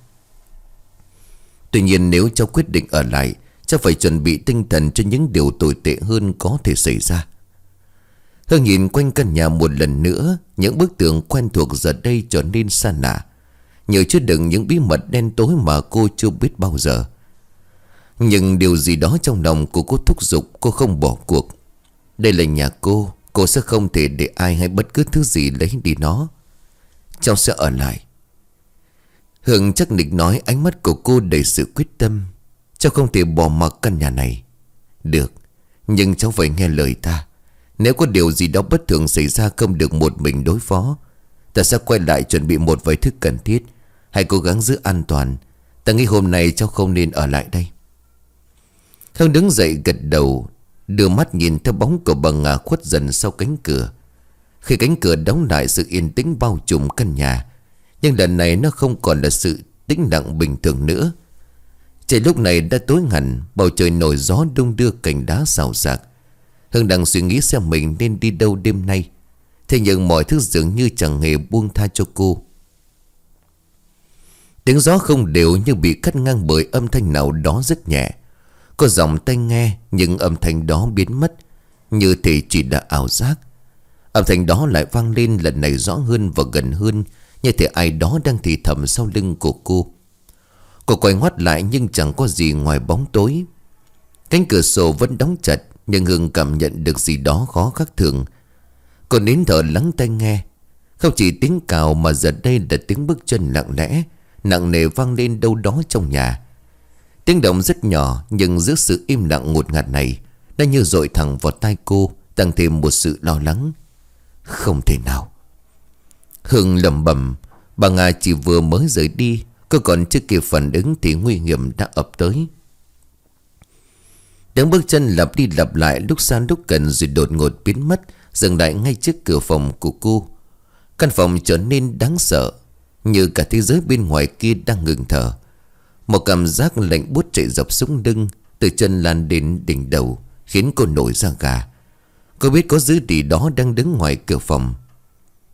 Tuy nhiên nếu cháu quyết định ở lại, cháu phải chuẩn bị tinh thần cho những điều tồi tệ hơn có thể xảy ra. Hương nhìn quanh căn nhà một lần nữa. Những bức tường quen thuộc giờ đây trở nên xa lạ, nhiều chứa đựng những bí mật đen tối mà cô chưa biết bao giờ. Nhưng điều gì đó trong lòng của cô thúc giục cô không bỏ cuộc. Đây là nhà cô, cô sẽ không thể để ai hay bất cứ thứ gì lấy đi nó. Cháu sẽ ở lại. Hương chắc nịch nói, ánh mắt của cô đầy sự quyết tâm. Cháu không thể bỏ mặc căn nhà này. Được, nhưng cháu phải nghe lời ta. Nếu có điều gì đó bất thường xảy ra, không được một mình đối phó. Ta sẽ quay lại chuẩn bị một vài thứ cần thiết. Hãy cố gắng giữ an toàn. Ta nghĩ hôm nay cháu không nên ở lại đây. Hương đứng dậy gật đầu, đưa mắt nhìn theo bóng của bà Nga khuất dần sau cánh cửa. Khi cánh cửa đóng lại, sự yên tĩnh bao trùm căn nhà. Nhưng lần này nó không còn là sự tĩnh lặng bình thường nữa. Trời lúc này đã tối hẳn, bầu trời nổi gió đung đưa cành đá xào xạc. Hương đang suy nghĩ xem mình nên đi đâu đêm nay. Thế nhưng mọi thứ dường như chẳng hề buông tha cho cô. Tiếng gió không đều như bị cắt ngang bởi âm thanh nào đó rất nhẹ. Có giọng tai nghe, nhưng âm thanh đó biến mất, như thể chỉ là ảo giác. Âm thanh đó lại vang lên, lần này rõ hơn và gần hơn, như thể ai đó đang thì thầm sau lưng của cô. Cô quay ngoắt lại nhưng chẳng có gì ngoài bóng tối. Cánh cửa sổ vẫn đóng chặt, nhưng Hương cảm nhận được gì đó khó khác thường. Cô nín thở lắng tai nghe. Không chỉ tiếng cào mà giờ đây là tiếng bước chân lặng lẽ, nặng nề vang lên đâu đó trong nhà. Tiếng động rất nhỏ, nhưng giữa sự im lặng ngột ngạt này, đã như dội thẳng vào tai cô, tăng thêm một sự lo lắng. Không thể nào. Hương lẩm bẩm. Bà Nga chỉ vừa mới rời đi, cô còn chưa kịp phản ứng thì nguy hiểm đã ập tới. Tiếng bước chân lặp đi lặp lại, lúc xa lúc gần, rồi đột ngột biến mất, dừng lại ngay trước cửa phòng của cô. Căn phòng trở nên đáng sợ, như cả thế giới bên ngoài kia đang ngừng thở. Một cảm giác lạnh buốt chạy dọc sống lưng, từ chân lan đến đỉnh đầu, khiến cô nổi da gà. Cô biết có thứ gì đó đang đứng ngoài cửa phòng.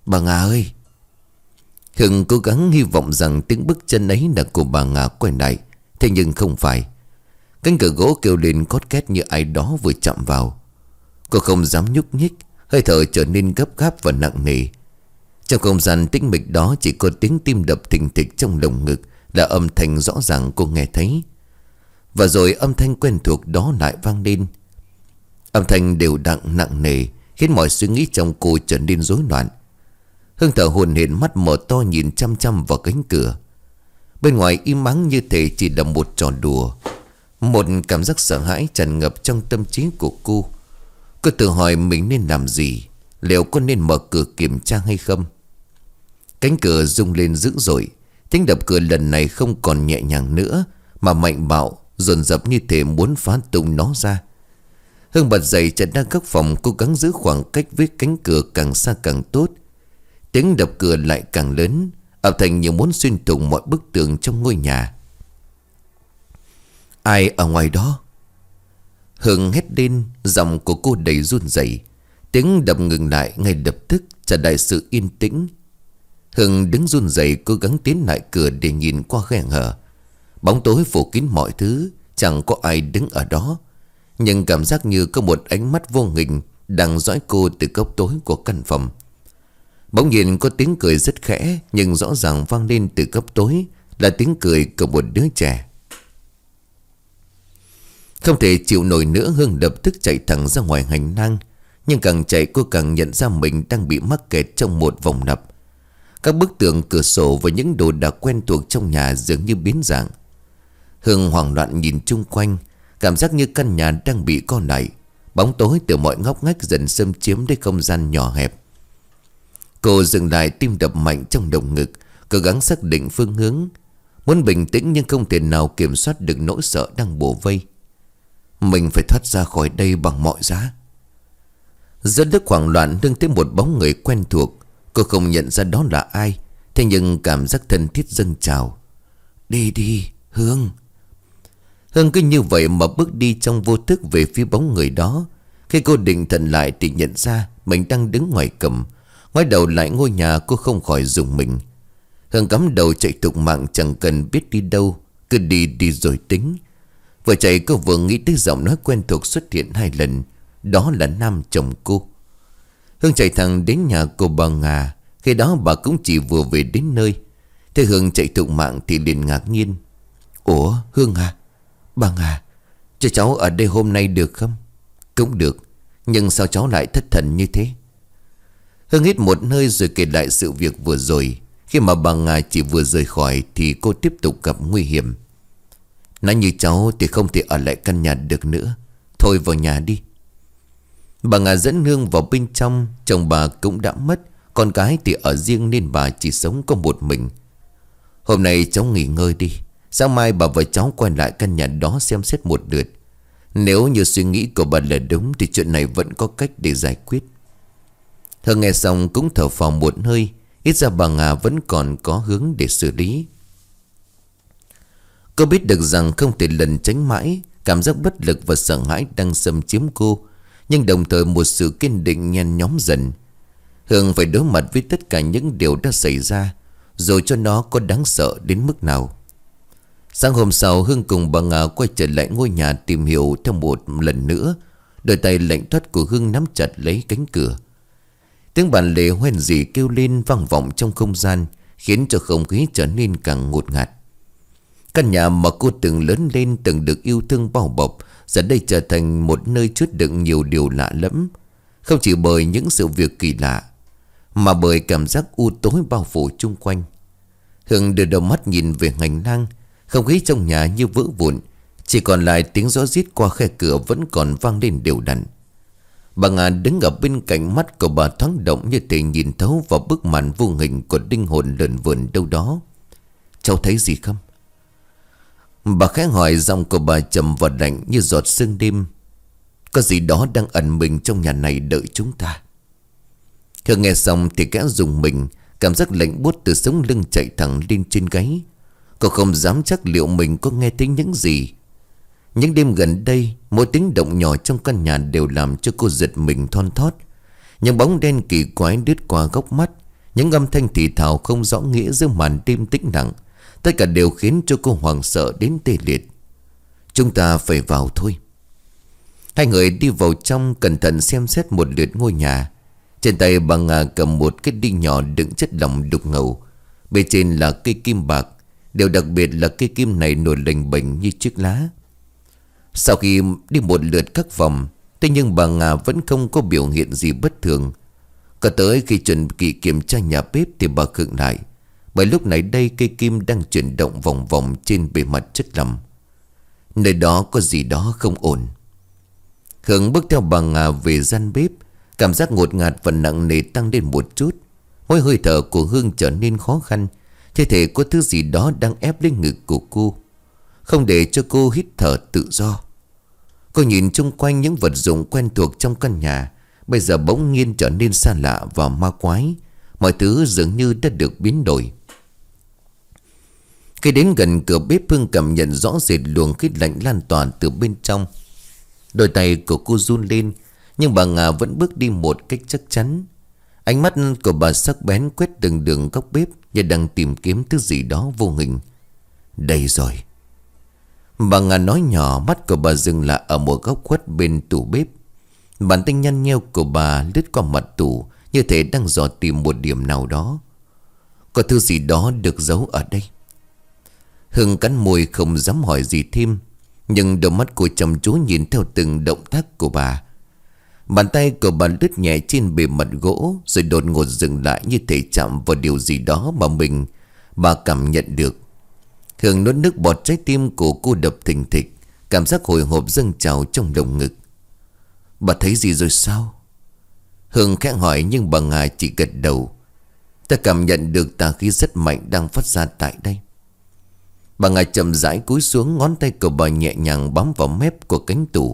Bà Ngà ơi. Hưng cố gắng hy vọng rằng tiếng bước chân ấy là của bà Ngà quay lại. Thế nhưng không phải. Cánh cửa gỗ kêu lên cót két như ai đó vừa chạm vào. Cô không dám nhúc nhích. Hơi thở trở nên gấp gáp và nặng nề. Trong không gian tĩnh mịch đó chỉ có tiếng tim đập thình thịch trong lồng ngực là âm thanh rõ ràng cô nghe thấy. Và rồi âm thanh quen thuộc đó lại vang lên. Âm thanh đều đặn nặng nề khiến mọi suy nghĩ trong cô trở nên rối loạn. Hưng thở hổn hển, mắt mở to nhìn chăm chăm vào cánh cửa. Bên ngoài im ắng như thể chỉ là một trò đùa. Một cảm giác sợ hãi tràn ngập trong tâm trí của cô. Cô tự hỏi mình nên làm gì. Liệu có nên mở cửa kiểm tra hay không? Cánh cửa rung lên dữ dội. Tiếng đập cửa lần này không còn nhẹ nhàng nữa, mà mạnh bạo, dồn dập như thể muốn phá tung nó ra. Hưng bật dậy chạy ra góc phòng, cố gắng giữ khoảng cách với cánh cửa càng xa càng tốt. Tiếng đập cửa lại càng lớn, ập thành như muốn xuyên thủng mọi bức tường trong ngôi nhà. Ai ở ngoài đó? Hưng hét lên, giọng của cô đầy run rẩy. Tiếng đập ngừng lại ngay lập tức, trả lại sự yên tĩnh. Hưng đứng run rẩy cố gắng tiến lại cửa để nhìn qua khe hở. Bóng tối phủ kín mọi thứ, chẳng có ai đứng ở đó. Nhưng cảm giác như có một ánh mắt vô hình đang dõi cô từ góc tối của căn phòng. Bỗng nhiên có tiếng cười rất khẽ, nhưng rõ ràng vang lên từ góc tối là tiếng cười của một đứa trẻ. Không thể chịu nổi nữa, Hương lập tức chạy thẳng ra ngoài hành lang. Nhưng càng chạy cô càng nhận ra mình đang bị mắc kẹt trong một vòng lặp. Các bức tường, cửa sổ và những đồ đạc quen thuộc trong nhà dường như biến dạng. Hương hoảng loạn nhìn chung quanh, cảm giác như căn nhà đang bị co lại. Bóng tối từ mọi ngóc ngách dần xâm chiếm đến không gian nhỏ hẹp. Cô dừng lại, tim đập mạnh trong lồng ngực, cố gắng xác định phương hướng. Muốn bình tĩnh nhưng không thể nào kiểm soát được nỗi sợ đang bủa vây. Mình phải thoát ra khỏi đây bằng mọi giá. Giữa lúc hoảng loạn, Hương thấy một bóng người quen thuộc. Cô không nhận ra đó là ai, thế nhưng cảm giác thân thiết dâng trào. Đi đi Hương. Hương cứ như vậy mà bước đi trong vô thức về phía bóng người đó. Khi cô định thần lại thì nhận ra mình đang đứng ngoài cầm. Ngoái đầu lại ngôi nhà, cô không khỏi rùng mình. Hương cắm đầu chạy thục mạng, chẳng cần biết đi đâu, cứ đi đi rồi tính. Vừa chạy cô vừa nghĩ tới giọng nói quen thuộc xuất hiện hai lần. Đó là Nam, chồng cô. Hương chạy thẳng đến nhà cô bà Ngà. Khi đó bà cũng chỉ vừa về đến nơi. Thế Hương chạy thục mạng thì liền ngạc nhiên. Ủa Hương à? Bà Ngà, cho cháu ở đây hôm nay được không? Cũng được, nhưng sao cháu lại thất thần như thế? Hương hít một hơi rồi kể lại sự việc vừa rồi. Khi mà bà Ngà chỉ vừa rời khỏi thì cô tiếp tục gặp nguy hiểm. Nói như cháu thì không thể ở lại căn nhà được nữa. Thôi vào nhà đi. Bà Ngà dẫn Hương vào bên trong. Chồng bà cũng đã mất, con gái thì ở riêng nên bà chỉ sống có một mình. Hôm nay cháu nghỉ ngơi đi, sáng mai bà và cháu quay lại căn nhà đó xem xét một lượt. Nếu như suy nghĩ của bà là đúng thì chuyện này vẫn có cách để giải quyết. Hương nghe xong cũng thở phào một hơi. Ít ra bà Ngà vẫn còn có hướng để xử lý. Cô biết được rằng không thể lẩn tránh mãi cảm giác bất lực và sợ hãi đang xâm chiếm cô, nhưng đồng thời một sự kiên định nhen nhóm dần. Hương phải đối mặt với tất cả những điều đã xảy ra, rồi cho nó có đáng sợ đến mức nào. Sáng hôm sau, Hương cùng bà Ngà quay trở lại ngôi nhà tìm hiểu thêm một lần nữa. Đôi tay lạnh toát của Hương nắm chặt lấy cánh cửa. Tiếng bàn lề hoen rỉ kêu lên vang vọng trong không gian, khiến cho không khí trở nên càng ngột ngạt. Căn nhà mà cô từng lớn lên, từng được yêu thương bao bọc, giờ đây trở thành một nơi chứa đựng nhiều điều lạ lẫm. Không chỉ bởi những sự việc kỳ lạ, mà bởi cảm giác u tối bao phủ chung quanh. Hương đưa đầu mắt nhìn về hành lang. Không khí trong nhà như vỡ vụn, chỉ còn lại tiếng gió rít qua khe cửa vẫn còn vang lên đều đặn. Bà Ngà đứng ở bên cạnh, mắt của bà thoáng động như thể nhìn thấu vào bức màn vô hình của linh hồn lợn vườn đâu đó. Cháu thấy gì không? Bà khẽ hỏi, giọng của bà trầm và lạnh như giọt sương đêm. Có gì đó đang ẩn mình trong nhà này đợi chúng ta. Hương nghe xong thì kẽ rùng mình, cảm giác lạnh buốt từ sống lưng chạy thẳng lên trên gáy. Cô không dám chắc liệu mình có nghe thấy những gì. Những đêm gần đây, mỗi tiếng động nhỏ trong căn nhà đều làm cho cô giật mình thon thót. Những bóng đen kỳ quái lướt qua góc mắt, Những âm thanh thì thào không rõ nghĩa giữa màn đêm tĩnh lặng. Tất cả đều khiến cho cô hoảng sợ đến tê liệt. Chúng ta phải vào thôi. Hai người đi vào trong, cẩn thận xem xét một lượt ngôi nhà. Trên tay bà Nga cầm một cái đinh nhỏ đựng chất lỏng đục ngầu. Bên trên là cây kim bạc. Điều đặc biệt là cây kim này nổi lềnh bềnh như chiếc lá. Sau khi đi một lượt các vòng, thế nhưng bà Nga vẫn không có biểu hiện gì bất thường. Cả tới khi chuẩn bị kiểm tra nhà bếp thì bà khựng lại. Bởi lúc này đây cây kim đang chuyển động vòng vòng trên bề mặt chất lỏng. Nơi đó có gì đó không ổn. Hương bước theo bà Nga về gian bếp. Cảm giác ngột ngạt và nặng nề tăng lên một chút. Mỗi hơi thở của Hương trở nên khó khăn. Như thể có thứ gì đó đang ép lên ngực của cô, không để cho cô hít thở tự do. Cô nhìn chung quanh những vật dụng quen thuộc trong căn nhà, bây giờ bỗng nhiên trở nên xa lạ và ma quái. Mọi thứ dường như đã được biến đổi. Khi đến gần cửa bếp, Hương cảm nhận rõ rệt luồng khí lạnh lan tỏa từ bên trong. Đôi tay của cô run lên, nhưng bà Nga vẫn bước đi một cách chắc chắn. Ánh mắt của bà sắc bén quét từng đường góc bếp, như đang tìm kiếm thứ gì đó vô hình. Đây rồi. Bà Nga nói nhỏ, mắt của bà dừng lại ở một góc khuất bên tủ bếp. Bàn tay nhăn nheo của bà lướt qua mặt tủ, như thể đang dò tìm một điểm nào đó. Có thứ gì đó được giấu ở đây. Hương cắn môi không dám hỏi gì thêm, nhưng đôi mắt cô chăm chú nhìn theo từng động tác của bà. Bàn tay của bà lướt nhẹ trên bề mặt gỗ, rồi đột ngột dừng lại, như thể chạm vào điều gì đó mà mình bà cảm nhận được. Hương nuốt nước bọt, trái tim của cô đập thình thịch. Cảm giác hồi hộp dâng trào trong lồng ngực. Bà thấy gì rồi sao? Hương khẽ hỏi, nhưng bà Nga chỉ gật đầu. Ta cảm nhận được tà khí rất mạnh đang phát ra tại đây. Bà Nga chậm rãi cúi xuống, ngón tay của bà nhẹ nhàng bám vào mép của cánh tủ.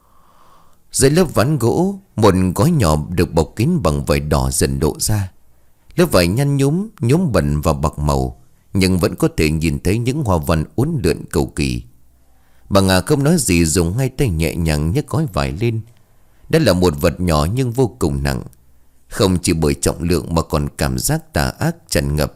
Dưới lớp ván gỗ, một gói nhỏ được bọc kín bằng vải đỏ dần lộ ra. Lớp vải nhăn nhúm, nhúm bẩn và bạc màu, nhưng vẫn có thể nhìn thấy những hoa văn uốn lượn cầu kỳ. Bà Nga không nói gì, dùng ngay tay nhẹ nhàng nhấc gói vải lên. Đó là một vật nhỏ nhưng vô cùng nặng, không chỉ bởi trọng lượng mà còn cảm giác tà ác tràn ngập.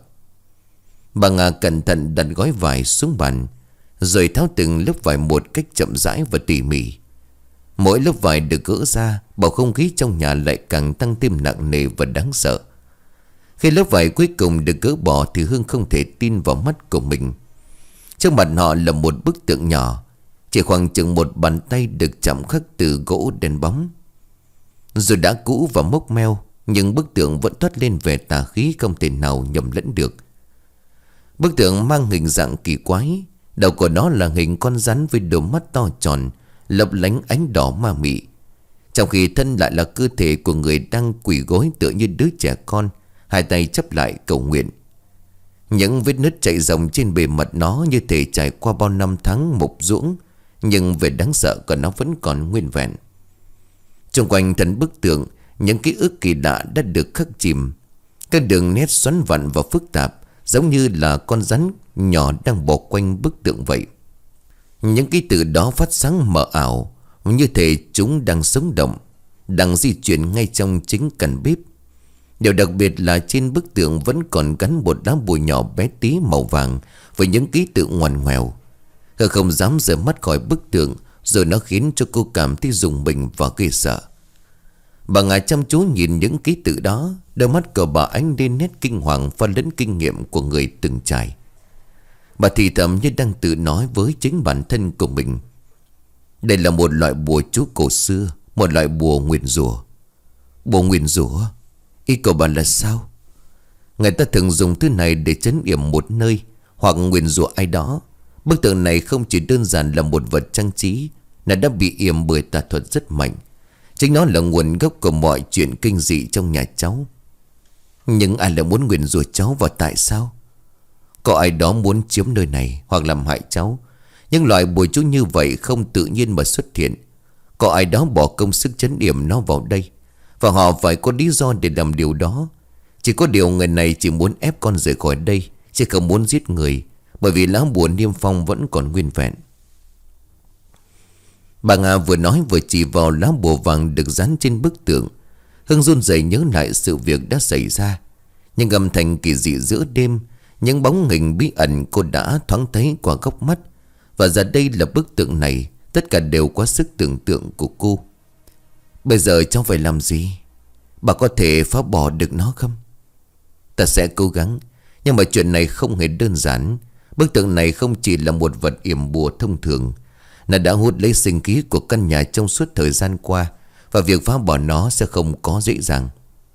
Bà Nga cẩn thận đặt gói vải xuống bàn, rồi tháo từng lớp vải một cách chậm rãi và tỉ mỉ. Mỗi lớp vải được gỡ ra, bầu không khí trong nhà lại càng tăng thêm nặng nề và đáng sợ. Khi lớp vải cuối cùng được gỡ bỏ thì Hương không thể tin vào mắt của mình. Trước mặt họ là một bức tượng nhỏ, chỉ khoảng chừng một bàn tay được chạm khắc từ gỗ đen bóng. Dù đã cũ và mốc meo, nhưng bức tượng vẫn toát lên vẻ tà khí không thể nào nhầm lẫn được. Bức tượng mang hình dạng kỳ quái. Đầu của nó là hình con rắn với đôi mắt to tròn, lấp lánh ánh đỏ ma mị, trong khi thân lại là cơ thể của người đang quỳ gối tựa như đứa trẻ con, hai tay chắp lại cầu nguyện. Những vết nứt chạy ròng trên bề mặt nó như thể trải qua bao năm tháng mục ruỗng, nhưng vẻ đáng sợ của nó vẫn còn nguyên vẹn. Xung quanh thân bức tượng, những ký ức kỳ lạ đã được khắc chìm. Các đường nét xoắn vặn và phức tạp, giống như là con rắn nhỏ đang bò quanh bức tượng vậy. Những ký tự đó phát sáng mờ ảo, như thể chúng đang sống động, đang di chuyển ngay trong chính căn bếp. Điều đặc biệt là trên bức tượng vẫn còn gắn một lá bùa nhỏ bé tí màu vàng với những ký tự ngoằn ngoèo. Hương không dám rời mắt khỏi bức tượng, rồi nó khiến cho cô cảm thấy rùng mình và ghê sợ. Bà Nga chăm chú nhìn những ký tự đó, đôi mắt của bà ánh lên nét kinh hoàng pha lẫn kinh nghiệm của người từng trải. Bà thì thầm như đang tự nói với chính bản thân của mình. Đây là một loại bùa chú cổ xưa, một loại bùa nguyền rủa. Bùa nguyền rủa? Ý của bà là sao? Người ta thường dùng thứ này để trấn yểm một nơi hoặc nguyền rủa ai đó. Bức tượng này không chỉ đơn giản là một vật trang trí, nó đã bị yểm bởi tà thuật rất mạnh. Chính nó là nguồn gốc của mọi chuyện kinh dị trong nhà cháu. Nhưng ai lại muốn nguyền rủa cháu và tại sao? Có ai đó muốn chiếm nơi này hoặc làm hại cháu. Nhưng loại bùa chú như vậy không tự nhiên mà xuất hiện. Có ai đó bỏ công sức trấn yểm nó vào đây, và họ phải có lý do để làm điều đó. Chỉ có điều người này chỉ muốn ép con rời khỏi đây, chứ không muốn giết người, bởi vì lá bùa niêm phong vẫn còn nguyên vẹn. Bà Nga vừa nói vừa chỉ vào lá bùa vàng được dán trên bức tượng. Hương run rẩy nhớ lại sự việc đã xảy ra. Nhưng âm thanh kỳ dị giữa đêm, những bóng hình bí ẩn cô đã thoáng thấy qua góc mắt. Và giờ đây là bức tượng này, tất cả đều quá sức tưởng tượng của cô. Bây giờ cháu phải làm gì? Bà có thể phá bỏ được nó không? Ta sẽ cố gắng. Nhưng mà chuyện này không hề đơn giản. Bức tượng này không chỉ là một vật yểm bùa thông thường. Nó đã hút lấy sinh khí của căn nhà trong suốt thời gian qua. Và việc phá bỏ nó sẽ không có dễ dàng.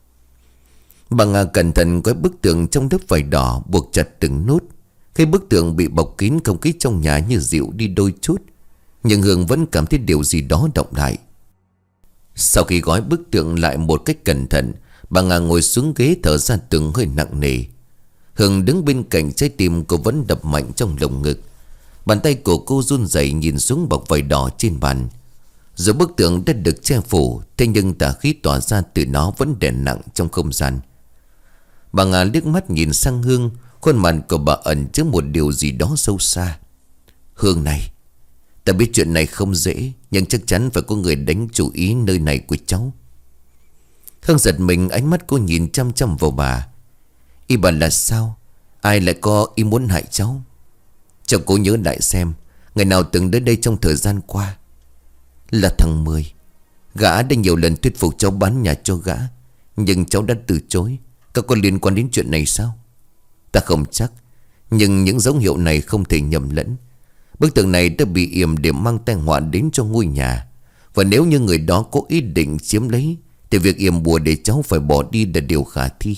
Bà Nga cẩn thận gói bức tượng trong lớp vải đỏ, buộc chặt từng nút. Khi bức tượng bị bọc kín, không khí trong nhà như dịu đi đôi chút. Nhưng Hương vẫn cảm thấy điều gì đó động lại. Sau khi gói bức tượng lại một cách cẩn thận, bà Nga ngồi xuống ghế thở ra từng hơi nặng nề. Hương đứng bên cạnh, trái tim cô vẫn đập mạnh trong lồng ngực. Bàn tay của cô run rẩy nhìn xuống bọc vải đỏ trên bàn. Dù bức tượng đã được che phủ, thế nhưng tà khí tỏa ra từ nó vẫn đè nặng trong không gian. Bà Nga liếc mắt nhìn sang Hương. Khuôn mặt của bà ẩn chứa một điều gì đó sâu xa. Hương này, ta biết chuyện này không dễ, nhưng chắc chắn phải có người đánh chủ ý nơi này của cháu. Hương giật mình, ánh mắt cô nhìn chăm chăm vào bà. Ý bà là sao? Ai lại có ý muốn hại cháu? Cháu cố nhớ lại xem, người nào từng đến đây trong thời gian qua? Là thằng Mười. Gã đã nhiều lần thuyết phục cháu bán nhà cho gã, nhưng cháu đã từ chối. Các có liên quan đến chuyện này sao? Ta không chắc, nhưng những dấu hiệu này không thể nhầm lẫn. Bức tượng này đã bị yểm để mang tai họa đến cho ngôi nhà. Và nếu như người đó có ý định chiếm lấy, thì việc yểm bùa để cháu phải bỏ đi là điều khả thi.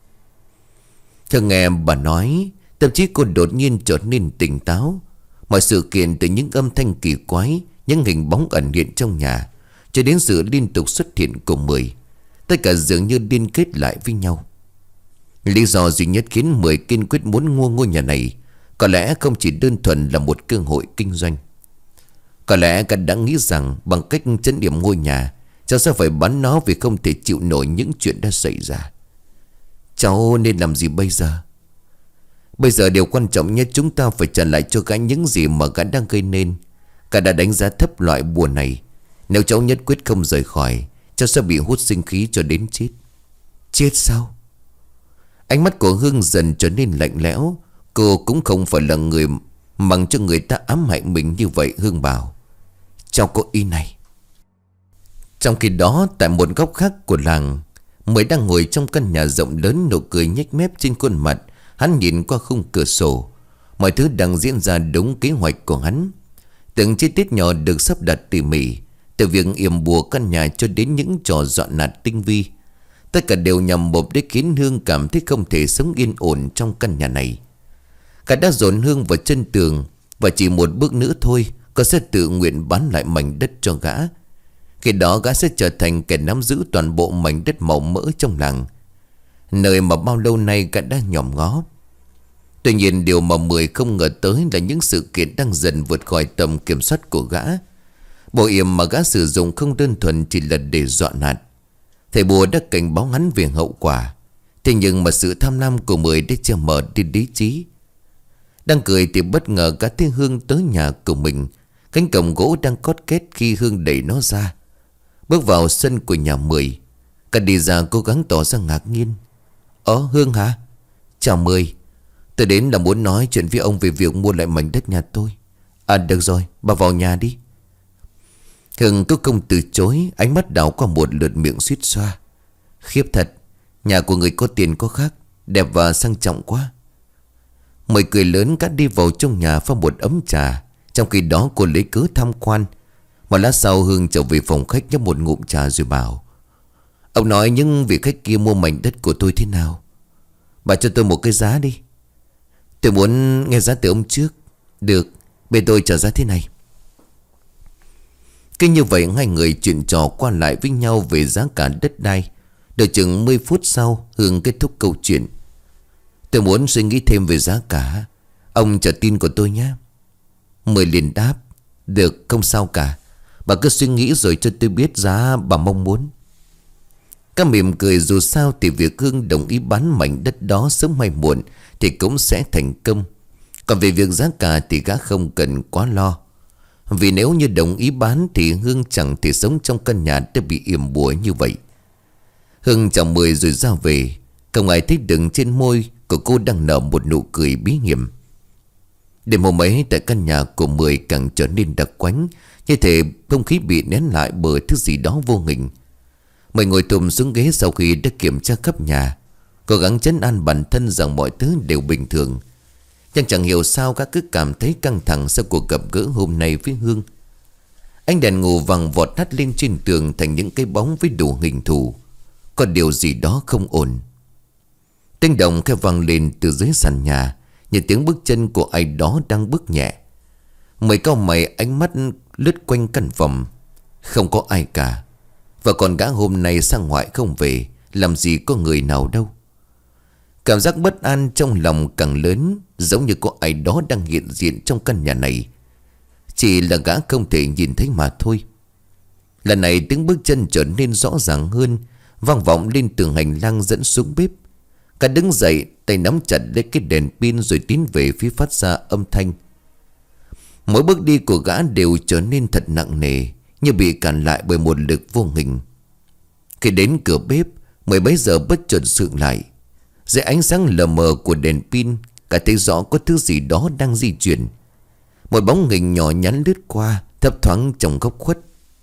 Thường nghe bà nói, tâm trí cô đột nhiên trở nên tỉnh táo. Mọi sự kiện, từ những âm thanh kỳ quái, những hình bóng ẩn hiện trong nhà, cho đến sự liên tục xuất hiện của Mười, tất cả dường như liên kết lại với nhau. Lý do duy nhất khiến Mười kiên quyết muốn mua ngôi nhà này có lẽ không chỉ đơn thuần là một cơ hội kinh doanh. Có lẽ cả đã nghĩ rằng bằng cách trấn điểm ngôi nhà, cháu sẽ phải bán nó vì không thể chịu nổi những chuyện đã xảy ra. Cháu nên làm gì bây giờ? Bây giờ điều quan trọng nhất, chúng ta phải trả lại cho gã những gì mà gã đang gây nên. Gã đã đánh giá thấp loại bùa này. Nếu cháu nhất quyết không rời khỏi, cháu sẽ bị hút sinh khí cho đến chết. Chết sao? Ánh mắt của Hương dần trở nên lạnh lẽo. Cô cũng không phải là người mong cho người ta ám hại mình như vậy. Hương bảo, cháu có ý này. Trong khi đó, tại một góc khác của làng, Mười đang ngồi trong căn nhà rộng lớn, nụ cười nhếch mép trên khuôn mặt. Hắn nhìn qua khung cửa sổ. Mọi thứ đang diễn ra đúng kế hoạch của hắn. Từng chi tiết nhỏ được sắp đặt tỉ mỉ, từ việc yểm bùa căn nhà cho đến những trò dọa nạt tinh vi. Tất cả đều nhằm mục đích khiến Hương cảm thấy không thể sống yên ổn trong căn nhà này. Cả đã dồn Hương vào chân tường, và chỉ một bước nữa thôi, cô sẽ tự nguyện bán lại mảnh đất cho gã. Khi đó gã sẽ trở thành kẻ nắm giữ toàn bộ mảnh đất màu mỡ trong làng, nơi mà bao lâu nay gã đã nhòm ngó. Tuy nhiên điều mà Mười không ngờ tới là những sự kiện đang dần vượt khỏi tầm kiểm soát của gã. Bộ yểm mà gã sử dụng không đơn thuần chỉ là để dọa nạt. Thầy bùa đã cảnh báo hắn về hậu quả. Thế nhưng mà sự tham lam của Mười đã che mờ đi lý trí. Đang cười thì bất ngờ cả thấy Hương tới nhà của mình. Cánh cổng gỗ đang cót két khi Hương đẩy nó ra. Bước vào sân của nhà Mười, cả đi ra cố gắng tỏ ra ngạc nhiên. Ơ Hương hả? Chào Mười. Tôi đến là muốn nói chuyện với ông về việc mua lại mảnh đất nhà tôi. À được rồi, bà vào nhà đi. Hương cứ không từ chối, ánh mắt đảo qua một lượt, miệng suýt xoa. Khiếp thật, nhà của người có tiền có khác, đẹp và sang trọng quá. Mười cười lớn cắt đi vào trong nhà pha một ấm trà. Trong khi đó cô lấy cớ tham quan. Một lát sau Hương trở về phòng khách nhấp một ngụm trà rồi bảo, ông nói những vị khách kia mua mảnh đất của tôi thế nào? Bà cho tôi một cái giá đi. Tôi muốn nghe giá từ ông trước. Được, bên tôi trả giá thế này. Cứ như vậy hai người chuyện trò qua lại với nhau về giá cả đất đai. Đợi chừng mười phút sau, Hương kết thúc câu chuyện. Tôi muốn suy nghĩ thêm về giá cả. Ông chờ tin của tôi nhé. Mười liền đáp, được, không sao cả. Bà cứ suy nghĩ rồi cho tôi biết giá bà mong muốn. Các mỉm cười, dù sao thì việc Hương đồng ý bán mảnh đất đó sớm hay muộn thì cũng sẽ thành công. Còn về việc giá cả thì gã không cần quá lo. Vì nếu như đồng ý bán thì Hương chẳng thể sống trong căn nhà đã bị yểm bùa như vậy. Hương chào Mười rồi ra về. Không ai thấy được trên môi của cô đang nở một nụ cười bí hiểm. Đêm hôm ấy tại căn nhà của Mười càng trở nên đặc quánh, như thể không khí bị nén lại bởi thứ gì đó vô hình. Mười ngồi tùm xuống ghế sau khi đã kiểm tra khắp nhà, cố gắng trấn an bản thân rằng mọi thứ đều bình thường. Nhưng chẳng hiểu sao các cứ cảm thấy căng thẳng sau cuộc gặp gỡ hôm nay với Hương. Ánh đèn ngủ vàng vọt hắt lên trên tường thành những cái bóng với đủ hình thù. Có điều gì đó không ổn. Tiếng động khẽ vang lên từ dưới sàn nhà, như tiếng bước chân của ai đó đang bước nhẹ. Mười cau mày, ánh mắt lướt quanh căn phòng. Không có ai cả. Và còn gã hôm nay sang ngoại không về, làm gì có người nào đâu. Cảm giác bất an trong lòng càng lớn, giống như có ai đó đang hiện diện trong căn nhà này. Chỉ là gã không thể nhìn thấy mà thôi. Lần này tiếng bước chân trở nên rõ ràng hơn, vang vọng lên tường hành lang dẫn xuống bếp. Gã đứng dậy, tay nắm chặt lấy cái đèn pin rồi tiến về phía phát ra âm thanh. Mỗi bước đi của gã đều trở nên thật nặng nề, như bị cản lại bởi một lực vô hình. Khi đến cửa bếp, Mười bấy giờ bất chợt sượng lại. Dưới ánh sáng lờ mờ của đèn pin, cả thấy rõ có thứ gì đó đang di chuyển. Một bóng hình nhỏ nhắn lướt qua, thấp thoáng trong góc khuất.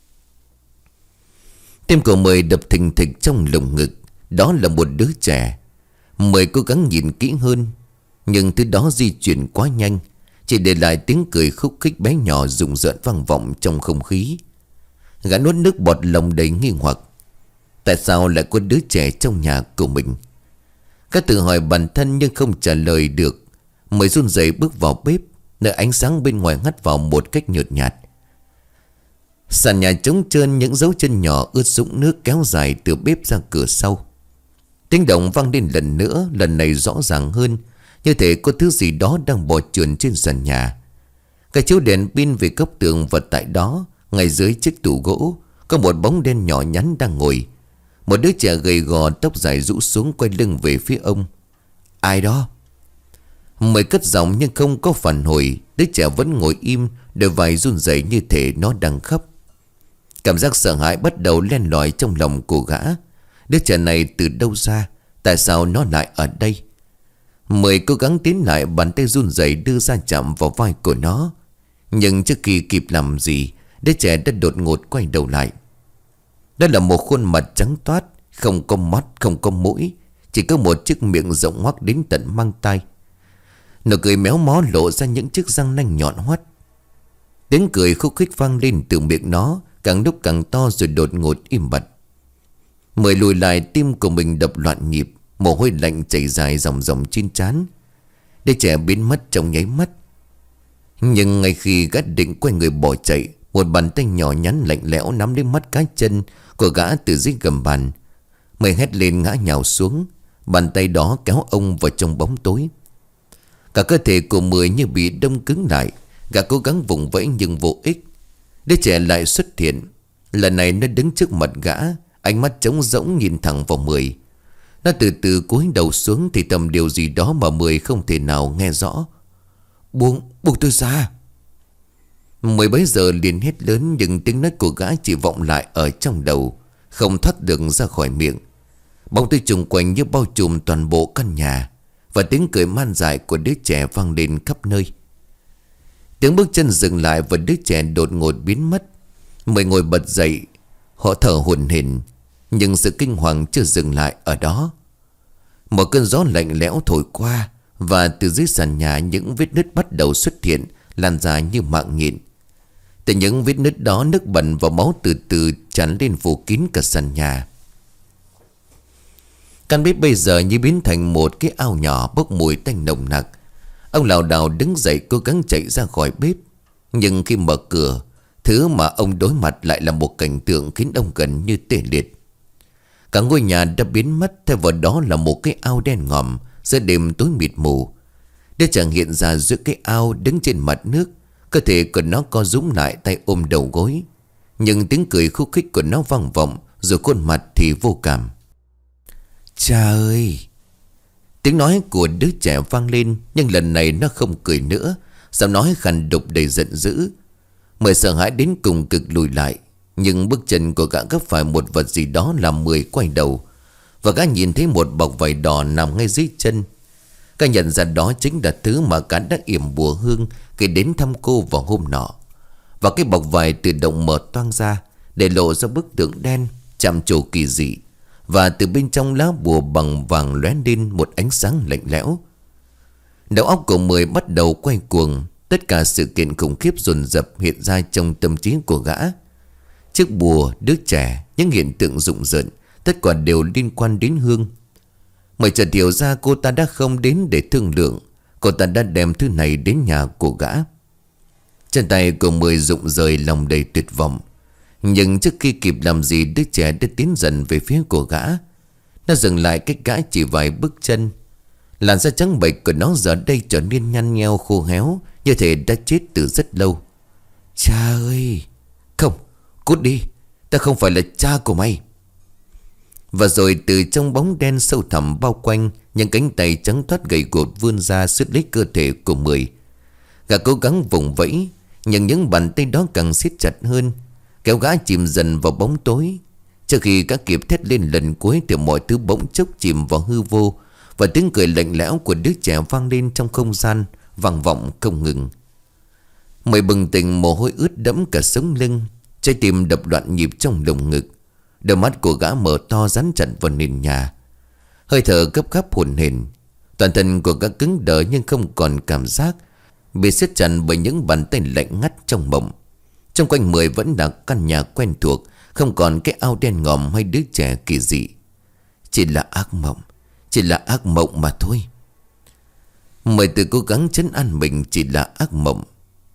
Tim của Mười đập thình thịch trong lồng ngực. Đó là một đứa trẻ. Mười cố gắng nhìn kỹ hơn, nhưng thứ đó di chuyển quá nhanh, chỉ để lại tiếng cười khúc khích bé nhỏ rụng rợn vang vọng trong không khí. Gã nuốt nước bọt, lòng đầy nghi hoặc. Tại sao lại có đứa trẻ trong nhà của mình? Gã tự hỏi bản thân nhưng không trả lời được. Mười run rẩy bước vào bếp, nơi ánh sáng bên ngoài hắt vào một cách nhợt nhạt. Sàn nhà trống trơn, những dấu chân nhỏ ướt sũng nước kéo dài từ bếp ra cửa sau. Tiếng động vang lên lần nữa, lần này rõ ràng hơn, như thể có thứ gì đó đang bò trườn trên sàn nhà. Cái chiếu đèn pin về góc tường, và tại đó, ngay dưới chiếc tủ gỗ, có một bóng đen nhỏ nhắn đang ngồi. Một đứa trẻ gầy gò, tóc dài rũ xuống, quay lưng về phía ông. Ai đó? Mười cất giọng nhưng không có phản hồi. Đứa trẻ vẫn ngồi im, đôi vai run rẩy như thể nó đang khóc. Cảm giác sợ hãi bắt đầu len lỏi trong lòng của gã. Đứa trẻ này từ đâu ra? Tại sao nó lại ở đây? Mười cố gắng tiến lại, bàn tay run rẩy đưa ra chạm vào vai của nó. Nhưng trước khi kịp làm gì, đứa trẻ đã đột ngột quay đầu lại. Đó là một khuôn mặt trắng toát, không có mắt, không có mũi, chỉ có một chiếc miệng rộng hoác đến tận mang tai. Nụ cười méo mó lộ ra những chiếc răng nanh nhọn hoắt. Tiếng cười khúc khích vang lên từ miệng nó, càng lúc càng to rồi đột ngột im bặt. Mười lùi lại, tim của mình đập loạn nhịp, mồ hôi lạnh chảy dài dòng dòng trên trán. Đứa trẻ biến mất trong nháy mắt. Nhưng ngay khi gã định quay người bỏ chạy, một bàn tay nhỏ nhắn lạnh lẽo nắm lấy mắt cá chân của gã từ dưới gầm bàn. Mười hét lên ngã nhào xuống. Bàn tay đó kéo ông vào trong bóng tối. Cả cơ thể của Mười như bị đông cứng lại. Gã cố gắng vùng vẫy nhưng vô ích. Đứa trẻ lại xuất hiện. Lần này nó đứng trước mặt gã, ánh mắt trống rỗng nhìn thẳng vào Mười. Nó từ từ cúi đầu xuống, thì tầm điều gì đó mà Mười không thể nào nghe rõ. Buông, buông tôi ra. Mười bấy giờ liền hét lớn, nhưng tiếng nói của gã chỉ vọng lại ở trong đầu, không thoát được ra khỏi miệng. Bóng tối trùng quanh như bao trùm toàn bộ căn nhà, và tiếng cười man dại của đứa trẻ vang lên khắp nơi. Tiếng bước chân dừng lại và đứa trẻ đột ngột biến mất. Mười ngồi bật dậy, họ thở hổn hển, nhưng sự kinh hoàng chưa dừng lại ở đó. Một cơn gió lạnh lẽo thổi qua, và từ dưới sàn nhà những vết nứt bắt đầu xuất hiện, lan ra như mạng nhện. Từ những vết nứt đó, nước bẩn và máu từ từ tràn lên phủ kín cả sàn nhà. Căn bếp bây giờ như biến thành một cái ao nhỏ bốc mùi tanh nồng nặc. Ông lảo đảo đứng dậy, cố gắng chạy ra khỏi bếp. Nhưng khi mở cửa, thứ mà ông đối mặt lại là một cảnh tượng khiến ông gần như tê liệt. Cả ngôi nhà đã biến mất, thay vào đó là một cái ao đen ngòm giữa đêm tối mịt mù. Đứa trẻ hiện ra giữa cái ao, đứng trên mặt nước. Cơ thể của nó co rúm lại, tay ôm đầu gối. Nhưng tiếng cười khúc khích của nó vang vọng, rồi khuôn mặt thì vô cảm. Cha ơi! Tiếng nói của đứa trẻ vang lên, nhưng lần này nó không cười nữa. Giọng nói khàn đục đầy giận dữ. Mười sợ hãi đến cùng cực lùi lại. Nhưng bước chân của gã gấp phải một vật gì đó làm Mười quay đầu. Và gã nhìn thấy một bọc vải đỏ nằm ngay dưới chân. Gã nhận ra đó chính là thứ mà gã đã yểm bùa hương khi đến thăm cô vào hôm nọ. Và cái bọc vải tự động mở toang ra, để lộ ra bức tượng đen chạm trổ kỳ dị. Và từ bên trong lá bùa bằng vàng lóe lên một ánh sáng lạnh lẽo. Đầu óc của Mười bắt đầu quay cuồng. Tất cả sự kiện khủng khiếp dồn dập hiện ra trong tâm trí của gã. Chiếc bùa, đứa trẻ, những hiện tượng rụng rợn, tất cả đều liên quan đến Hương. Mười chợt hiểu ra cô ta đã không đến để thương lượng. Cô ta đã đem thứ này đến nhà của gã. Chân tay của Mười rụng rời, lòng đầy tuyệt vọng. Nhưng trước khi kịp làm gì, đứa trẻ đã tiến dần về phía của gã. Nó dừng lại cách gã chỉ vài bước chân. Làn da trắng bệch của nó giờ đây trở nên nhăn nheo khô héo, như thể đã chết từ rất lâu. Cha ơi! Không! Cút đi! Ta không phải là cha của mày! Và rồi từ trong bóng đen sâu thẳm bao quanh, những cánh tay trắng toát gầy guộc vươn ra siết lấy cơ thể của Mười. Gã cố gắng vùng vẫy, nhưng những bàn tay đó càng siết chặt hơn, kéo gã chìm dần vào bóng tối. Trước khi gã kịp thét lên lần cuối thì mọi thứ bỗng chốc chìm vào hư vô, và tiếng cười lạnh lẽo của đứa trẻ vang lên trong không gian, vang vọng không ngừng. Mười bừng tỉnh, mồ hôi ướt đẫm cả sống lưng, trái tim đập loạn nhịp trong lồng ngực. Đôi mắt của gã mở to dán chặt vào nền nhà, hơi thở gấp gáp hổn hển. Toàn thân của gã cứng đờ nhưng không còn cảm giác, bị siết chặt bởi những bàn tay lạnh ngắt trong mộng. Trong quanh Mười vẫn là căn nhà quen thuộc, không còn cái ao đen ngòm hay đứa trẻ kỳ dị. Chỉ là ác mộng, chỉ là ác mộng mà thôi. Mười tự cố gắng trấn an mình, chỉ là ác mộng.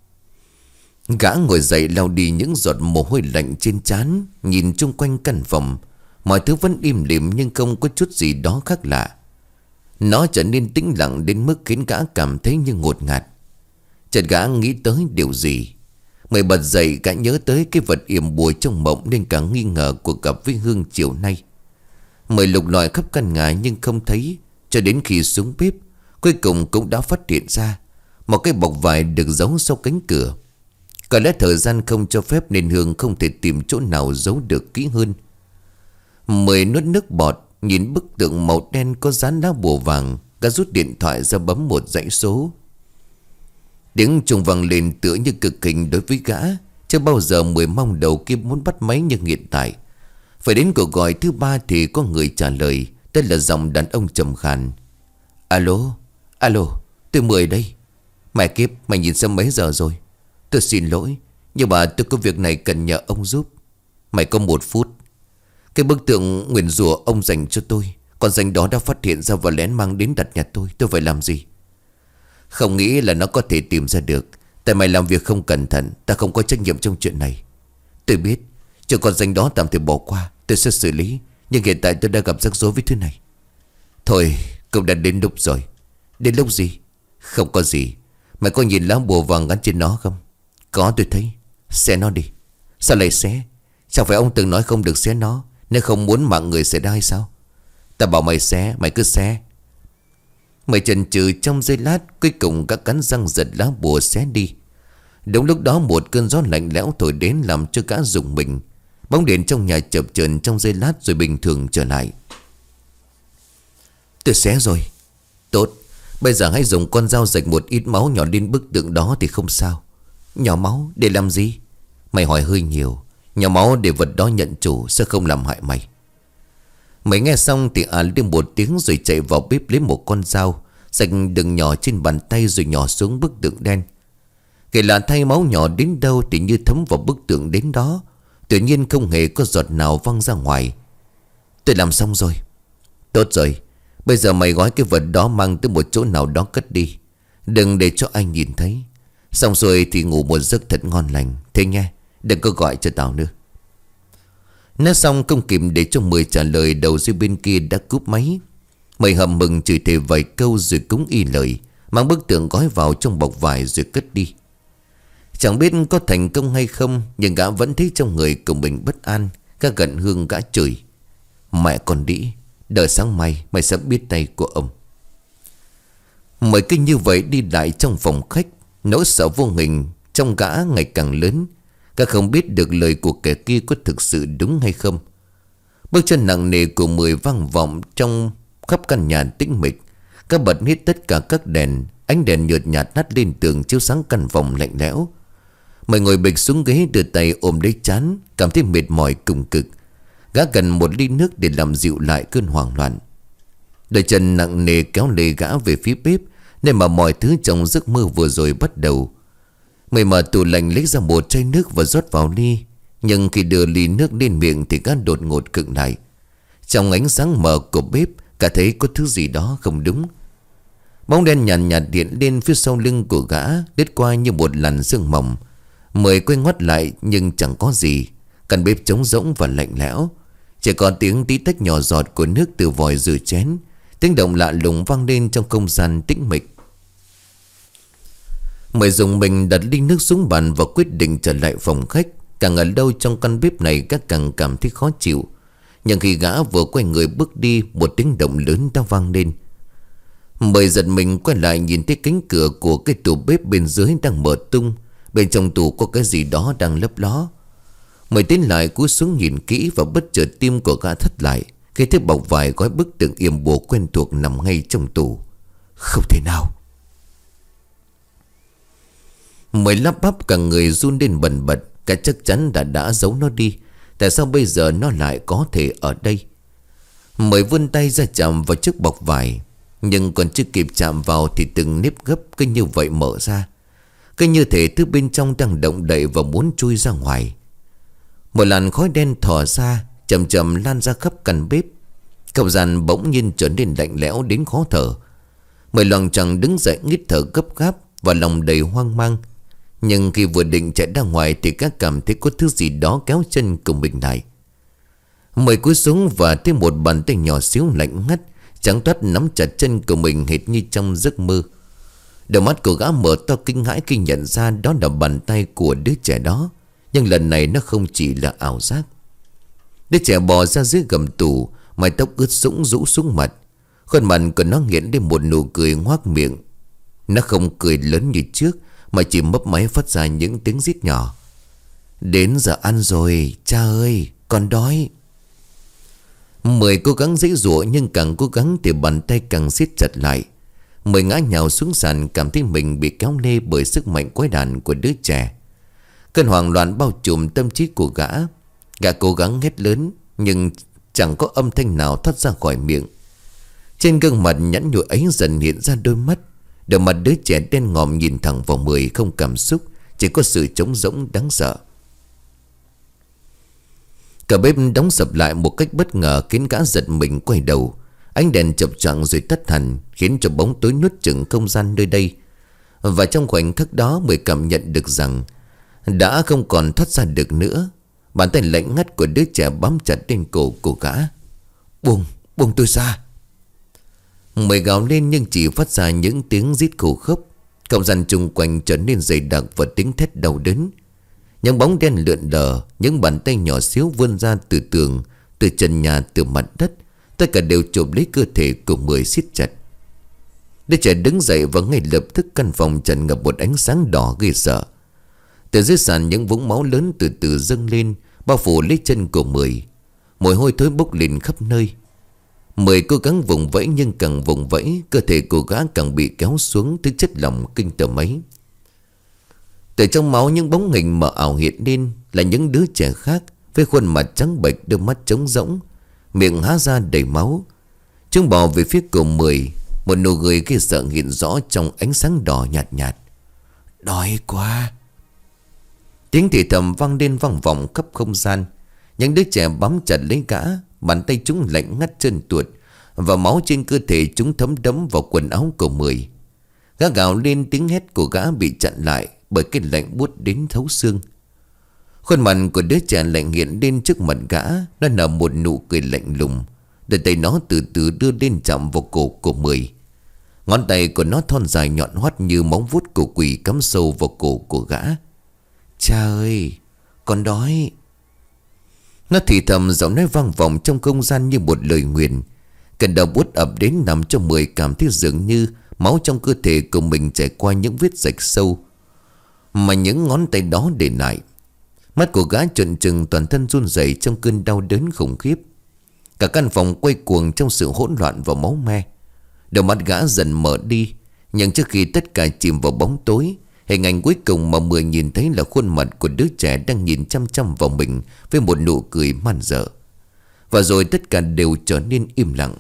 Gã ngồi dậy lau đi những giọt mồ hôi lạnh trên trán, nhìn chung quanh căn phòng. Mọi thứ vẫn im lìm nhưng không có chút gì đó khác lạ. Nó trở nên tĩnh lặng đến mức khiến gã cảm thấy như ngột ngạt. Chợt gã nghĩ tới điều gì. Mười bật dậy, gã nhớ tới cái vật yểm bùa trong mộng nên càng nghi ngờ cuộc gặp với Hương chiều nay. Mười lục lọi khắp căn nhà nhưng không thấy, cho đến khi xuống bếp, cuối cùng cũng đã phát hiện ra một cái bọc vải được giấu sau cánh cửa. Có lẽ thời gian không cho phép nên Hương không thể tìm chỗ nào giấu được kỹ hơn. Mười nuốt nước bọt, nhìn bức tượng màu đen có dán lá bùa vàng. Gã rút điện thoại ra bấm một dãy số. Tiếng chuông vang lên tựa như cực hình đối với gã. Chưa bao giờ Mười mong đầu kia muốn bắt máy như hiện tại. Phải đến cuộc gọi thứ ba thì có người trả lời. Đây là giọng đàn ông trầm khàn. Alo, alo, tôi Mười đây. Mẹ kiếp, mày nhìn xem mấy giờ rồi? Tôi xin lỗi, nhưng mà tôi có việc này cần nhờ ông giúp. Mày có một phút. Cái bức tượng nguyền rủa ông dành cho tôi, con danh đó đã phát hiện ra và lén mang đến đặt nhà tôi. Tôi phải làm gì? Không nghĩ là nó có thể tìm ra được. Tại mày làm việc không cẩn thận, ta không có trách nhiệm trong chuyện này. Tôi biết, cho con danh đó tạm thời bỏ qua, tôi sẽ xử lý. Nhưng hiện tại tôi đã gặp rắc rối với thứ này. Thôi, cũng đã đến lúc rồi. Đến lúc gì? Không có gì. Mày có nhìn lá bùa vàng gắn trên nó không? Có, tôi thấy. Xé nó đi. Sao lại xé? Chẳng phải ông từng nói không được xé nó, nếu không muốn mạng người sẽ đai sao? Ta bảo mày xé, mày cứ xé. Mày chần chừ trong giây lát, cuối cùng các cắn răng giật lá bùa xé đi. Đúng lúc đó một cơn gió lạnh lẽo thổi đến làm cho gã rùng mình. Bóng đèn trong nhà chập chờn trong giây lát rồi bình thường trở lại. Tôi xé rồi. Tốt, bây giờ hãy dùng con dao rạch một ít máu nhỏ lên bức tượng đó thì không sao. Nhỏ máu để làm gì? Mày hỏi hơi nhiều. Nhỏ máu để vật đó nhận chủ, sẽ không làm hại mày. Mày nghe xong thì à lên một tiếng rồi chạy vào bếp lấy một con dao, rạch đường nhỏ trên bàn tay rồi nhỏ xuống bức tượng đen. Kể là thay, máu nhỏ đến đâu thì như thấm vào bức tượng đến đó. Tự nhiên không hề có giọt nào văng ra ngoài. Tôi làm xong rồi. Tốt rồi. Bây giờ mày gói cái vật đó mang tới một chỗ nào đó cất đi. Đừng để cho ai nhìn thấy. Xong rồi thì ngủ một giấc thật ngon lành. Thế nghe, đừng có gọi cho tao nữa. Nói xong không kịp để cho Mười trả lời, đầu dây bên kia đã cúp máy. Mười hầm mừng chửi thề vài câu rồi cúng y lời, mang bức tượng gói vào trong bọc vải rồi cất đi. Chẳng biết có thành công hay không, nhưng gã vẫn thấy trong người của mình bất an. Gã gần Hương gã chửi. Mẹ con đĩ, đợi sáng mai mày sẽ biết tay của ông. Mười kinh như vậy đi lại trong phòng khách, nỗi sợ vô hình trong gã ngày càng lớn. Gã không biết được lời của kẻ kia có thực sự đúng hay không. Bước chân nặng nề của Mười vang vọng trong khắp căn nhà tĩnh mịch. Các bật hết tất cả các đèn. Ánh đèn nhợt nhạt nắt lên tường chiếu sáng căn phòng lạnh lẽo. Mười ngồi bịch xuống ghế, đưa tay ôm lấy trán, cảm thấy mệt mỏi cùng cực. Gã cần một ly nước để làm dịu lại cơn hoảng loạn. Đôi chân nặng nề kéo lê gã về phía bếp, nên mà mọi thứ trong giấc mơ vừa rồi bắt đầu. Mười mở tủ lạnh lấy ra một chai nước và rót vào ly. Nhưng khi đưa ly nước lên miệng thì gã đột ngột khựng lại. Trong ánh sáng mờ của bếp, cả thấy có thứ gì đó không đúng. Bóng đen nhàn nhạt, nhạt điện lên phía sau lưng của gã, lướt qua như một làn sương mỏng. Mười quay ngoắt lại nhưng chẳng có gì. Căn bếp trống rỗng và lạnh lẽo. Chỉ còn tiếng tí tách nhỏ giọt của nước từ vòi rửa chén. Tiếng động lạ lùng vang lên trong không gian tĩnh mịch. Mười dùng mình đặt ly nước xuống bàn và quyết định trở lại phòng khách. Càng ở đâu trong căn bếp này các càng cảm thấy khó chịu. Nhưng khi gã vừa quay người bước đi, một tiếng động lớn đã vang lên. Mười giật mình quay lại nhìn thấy cánh cửa của cái tủ bếp bên dưới đang mở tung. Bên trong tủ có cái gì đó đang lấp ló. Mười tiến lại cúi xuống nhìn kỹ và bất chợt tim của gã thắt lại khi thấy bọc vải gói bức tượng yểm bùa quen thuộc nằm ngay trong tủ. Không thể nào. Mười lắp bắp cả người run lên bần bật. Cả chắc chắn đã đã giấu nó đi. Tại sao bây giờ nó lại có thể ở đây? Mười vươn tay ra chạm vào chiếc bọc vải. Nhưng còn chưa kịp chạm vào thì từng nếp gấp cứ như vậy mở ra. Cứ như thể thứ bên trong đang động đậy và muốn chui ra ngoài. Một làn khói đen thò ra, chậm chậm lan ra khắp căn bếp. Không gian bỗng nhiên trở nên lạnh lẽo đến khó thở. Mười loằng choằng đứng dậy nghít thở gấp gáp và lòng đầy hoang mang. Nhưng khi vừa định chạy ra ngoài thì các cảm thấy có thứ gì đó kéo chân của mình lại. Mười cúi xuống và thấy một bàn tay nhỏ xíu lạnh ngắt trắng toát nắm chặt chân của mình hệt như trong giấc mơ. Đôi mắt của gã mở to kinh hãi khi nhận ra đó là bàn tay của đứa trẻ đó. Nhưng lần này nó không chỉ là ảo giác. Đứa trẻ bò ra dưới gầm tủ, mái tóc ướt sũng rũ xuống mặt. Khuôn mặt của nó nghiện lên một nụ cười ngoác miệng. Nó không cười lớn như trước, mà chỉ mấp máy phát ra những tiếng rít nhỏ. Đến giờ ăn rồi, cha ơi, con đói. Mười cố gắng giãy giụa, nhưng càng cố gắng thì bàn tay càng siết chặt lại. Mười ngã nhào xuống sàn, cảm thấy mình bị kéo lê bởi sức mạnh quái đản của đứa trẻ. Cơn hoảng loạn bao trùm tâm trí của gã. Gã cố gắng hét lớn, nhưng chẳng có âm thanh nào thoát ra khỏi miệng. Trên gương mặt nhẵn nhụi ấy dần hiện ra đôi mắt. Đôi mặt đứa trẻ đen ngòm nhìn thẳng vào Mười, không cảm xúc, chỉ có sự trống rỗng đáng sợ. Cả bếp đóng sập lại một cách bất ngờ, khiến gã giật mình quay đầu. Ánh đèn chập choạng rồi tắt hẳn, khiến cho bóng tối nuốt chửng không gian nơi đây. Và trong khoảnh khắc đó, Mười cảm nhận được rằng đã không còn thoát ra được nữa. Bàn tay lạnh ngắt của đứa trẻ bám chặt lên cổ của gã. Buông, buông tôi ra. Mười gào lên nhưng chỉ phát ra những tiếng rít khổ khốc. Không gian chung quanh trở nên dày đặc và tiếng thét đau đớn. Những bóng đen lượn lờ, những bàn tay nhỏ xíu vươn ra từ tường, từ trần nhà, từ mặt đất. Tất cả đều chộp lấy cơ thể của Mười siết chặt. Đứa trẻ đứng dậy và ngay lập tức căn phòng tràn ngập một ánh sáng đỏ ghê sợ. Từ dưới sàn những vũng máu lớn từ từ dâng lên, bao phủ lấy chân của Mười. Mùi hôi thối bốc lên khắp nơi. Mười cố gắng vùng vẫy, nhưng càng vùng vẫy, cơ thể của gã càng bị kéo xuống thứ chất lỏng kinh tởm ấy. Từ trong máu những bóng hình mờ ảo hiện lên là những đứa trẻ khác, với khuôn mặt trắng bệch, đôi mắt trống rỗng, miệng há ra đầy máu. Chúng bò về phía của Mười, một nụ cười kia sợ hiện rõ trong ánh sáng đỏ nhạt nhạt. Đói quá. Tiếng thì thầm vang lên vang vọng khắp không gian. Những đứa trẻ bám chặt lấy gã, bàn tay chúng lạnh ngắt chân tuột, và máu trên cơ thể chúng thấm đẫm vào quần áo của Mười. Gã gào lên, tiếng hét của gã bị chặn lại bởi cái lạnh buốt đến thấu xương. Khuôn mặt của đứa trẻ lạnh hiện lên trước mặt gã. Nó nở một nụ cười lạnh lùng. Đôi tay nó từ từ đưa lên chạm vào cổ của Mười. Ngón tay của nó thon dài nhọn hoắt như móng vuốt của quỷ cắm sâu vào cổ của gã. Cha ơi, con đói. Nó thì thầm, giọng nói vang vọng trong không gian như một lời nguyền. Cơn đau buốt ập đến nằm cho Mười cảm thấy dường như máu trong cơ thể của mình chảy qua những vết rạch sâu mà những ngón tay đó để lại. Mắt của gã trợn trừng, toàn thân run rẩy trong cơn đau đớn khủng khiếp. Cả căn phòng quay cuồng trong sự hỗn loạn và máu me. Đầu mắt gã dần mở đi, nhưng trước khi tất cả chìm vào bóng tối, hình ảnh cuối cùng mà Mười nhìn thấy là khuôn mặt của đứa trẻ đang nhìn chăm chăm vào mình với một nụ cười man dợ. Và rồi tất cả đều trở nên im lặng.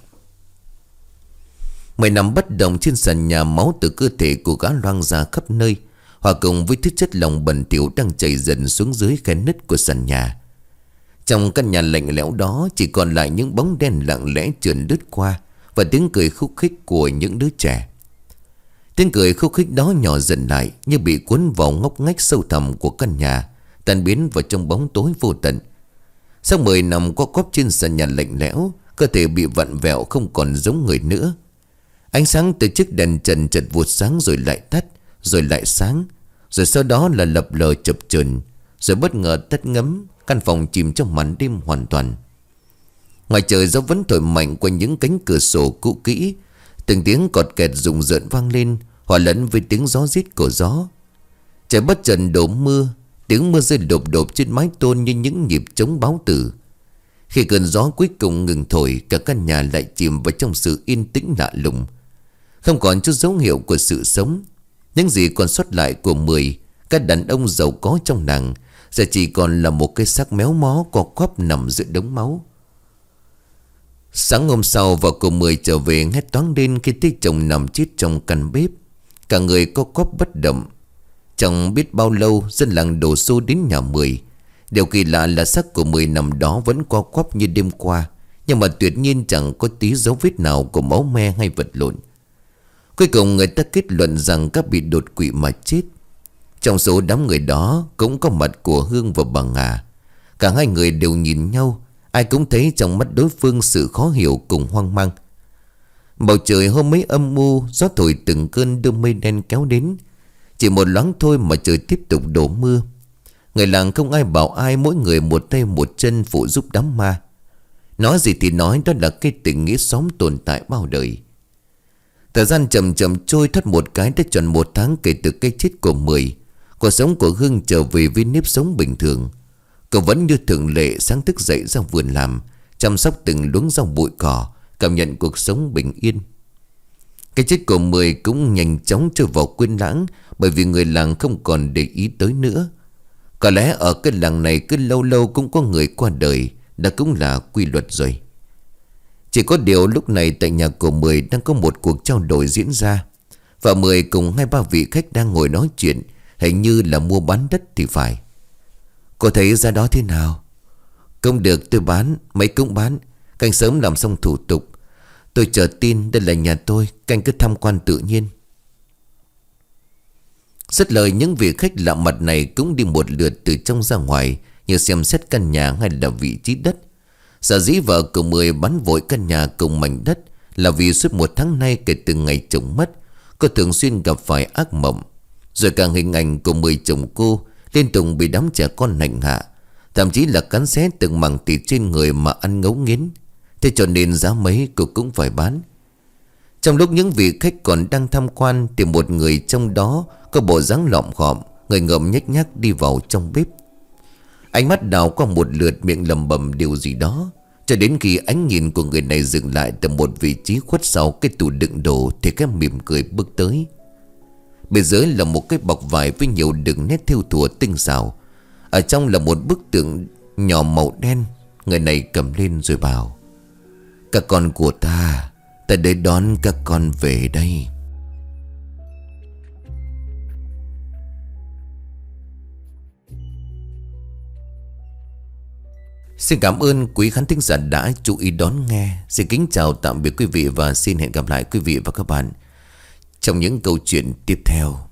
Mười nằm bất động trên sàn nhà, máu từ cơ thể của gã loang ra khắp nơi, hòa cùng với thứ chất lỏng bẩn thỉu đang chảy dần xuống dưới khe nứt của sàn nhà. Trong căn nhà lạnh lẽo đó chỉ còn lại những bóng đen lặng lẽ trườn lướt qua và tiếng cười khúc khích của những đứa trẻ. Tiếng cười khúc khích đó nhỏ dần lại, như bị cuốn vào ngóc ngách sâu thẳm của căn nhà, tan biến vào trong bóng tối vô tận. Sau Mười nằm co quắp trên sàn nhà lạnh lẽo, cơ thể bị vặn vẹo không còn giống người nữa. Ánh sáng từ chiếc đèn trần chợt vụt sáng rồi lại tắt, rồi lại sáng, rồi sau đó là lập lờ chập chờn, rồi bất ngờ tắt ngấm. Căn phòng chìm trong màn đêm hoàn toàn. Ngoài trời gió vẫn thổi mạnh qua những cánh cửa sổ cũ kỹ. Từng tiếng cọt kẹt rùng rợn vang lên, hòa lẫn với tiếng gió rít của gió. Trời bất chợt đổ mưa. Tiếng mưa rơi đột đột trên mái tôn như những nhịp trống báo tử. Khi cơn gió cuối cùng ngừng thổi, cả căn nhà lại chìm vào trong sự yên tĩnh lạ lùng. Không còn chút dấu hiệu của sự sống. Những gì còn sót lại của Mười, các đàn ông giàu có trong nàng, giờ chỉ còn là một cái xác méo mó co quắp nằm giữa đống máu. Sáng hôm sau, vợ của Mười trở về hét toáng lên khi thấy chồng nằm chết trong căn bếp, cả người co quắp bất động. Chẳng biết bao lâu, dân làng đổ xô đến nhà Mười. Điều kỳ lạ là xác của Mười nằm đó vẫn co quắp như đêm qua, nhưng mà tuyệt nhiên chẳng có tí dấu vết nào của máu me hay vật lộn. Cuối cùng người ta kết luận rằng các bị đột quỵ mà chết. Trong số đám người đó cũng có mặt của Hương và bà Ngà. Cả hai người đều nhìn nhau, ai cũng thấy trong mắt đối phương sự khó hiểu cùng hoang mang. Bầu trời hôm ấy âm u, gió thổi từng cơn đưa mây đen kéo đến. Chỉ một loáng thôi mà trời tiếp tục đổ mưa. Người làng không ai bảo ai, mỗi người một tay một chân phụ giúp đám ma. Nói gì thì nói, đó là cái tình nghĩa xóm tồn tại bao đời. Thời gian chậm chậm trôi, thoát một cái đã tròn một tháng kể từ cái chết của Mười. Cuộc sống của Hương trở về với nếp sống bình thường. Cậu vẫn như thường lệ sáng thức dậy ra vườn làm, chăm sóc từng luống rau bụi cỏ, cảm nhận cuộc sống bình yên. Cái chết của Mười cũng nhanh chóng trôi vào quên lãng, bởi vì người làng không còn để ý tới nữa. Có lẽ ở cái làng này cứ lâu lâu cũng có người qua đời, đã cũng là quy luật rồi. Chỉ có điều lúc này tại nhà của Mười đang có một cuộc trao đổi diễn ra. Và Mười cùng hai ba vị khách đang ngồi nói chuyện, hình như là mua bán đất thì phải. Cô thấy ra đó thế nào? Không được tôi bán, mấy cũng bán. Canh sớm làm xong thủ tục. Tôi chờ tin, đây là nhà tôi, canh cứ tham quan tự nhiên. Rất lời những vị khách lạ mặt này cũng đi một lượt từ trong ra ngoài, như xem xét căn nhà hay là vị trí đất. Sở dĩ vợ của Mười bán vội căn nhà cùng mảnh đất là vì suốt một tháng nay kể từ ngày chồng mất, cô thường xuyên gặp phải ác mộng. Rồi càng hình ảnh của Mười chồng cô liên tục bị đám trẻ con hành hạ, thậm chí là cắn xé từng mảng thịt trên người mà ăn ngấu nghiến. Thế cho nên giá mấy cô cũng phải bán. Trong lúc những vị khách còn đang tham quan thì một người trong đó có bộ dáng lọm khọm, người ngợm nhếch nhác đi vào trong bếp. Ánh mắt đảo qua một lượt, miệng lẩm bẩm điều gì đó, cho đến khi ánh nhìn của người này dừng lại tại một vị trí khuất sau cái tủ đựng đồ thì cái mỉm cười bước tới. Bên dưới là một cái bọc vải với nhiều đường nét thêu thùa tinh xảo. Ở trong là một bức tượng nhỏ màu đen. Người này cầm lên rồi bảo: các con của ta, ta để đón các con về đây. Xin cảm ơn quý khán thính giả đã chú ý đón nghe. Xin kính chào tạm biệt quý vị và xin hẹn gặp lại quý vị và các bạn trong những câu chuyện tiếp theo.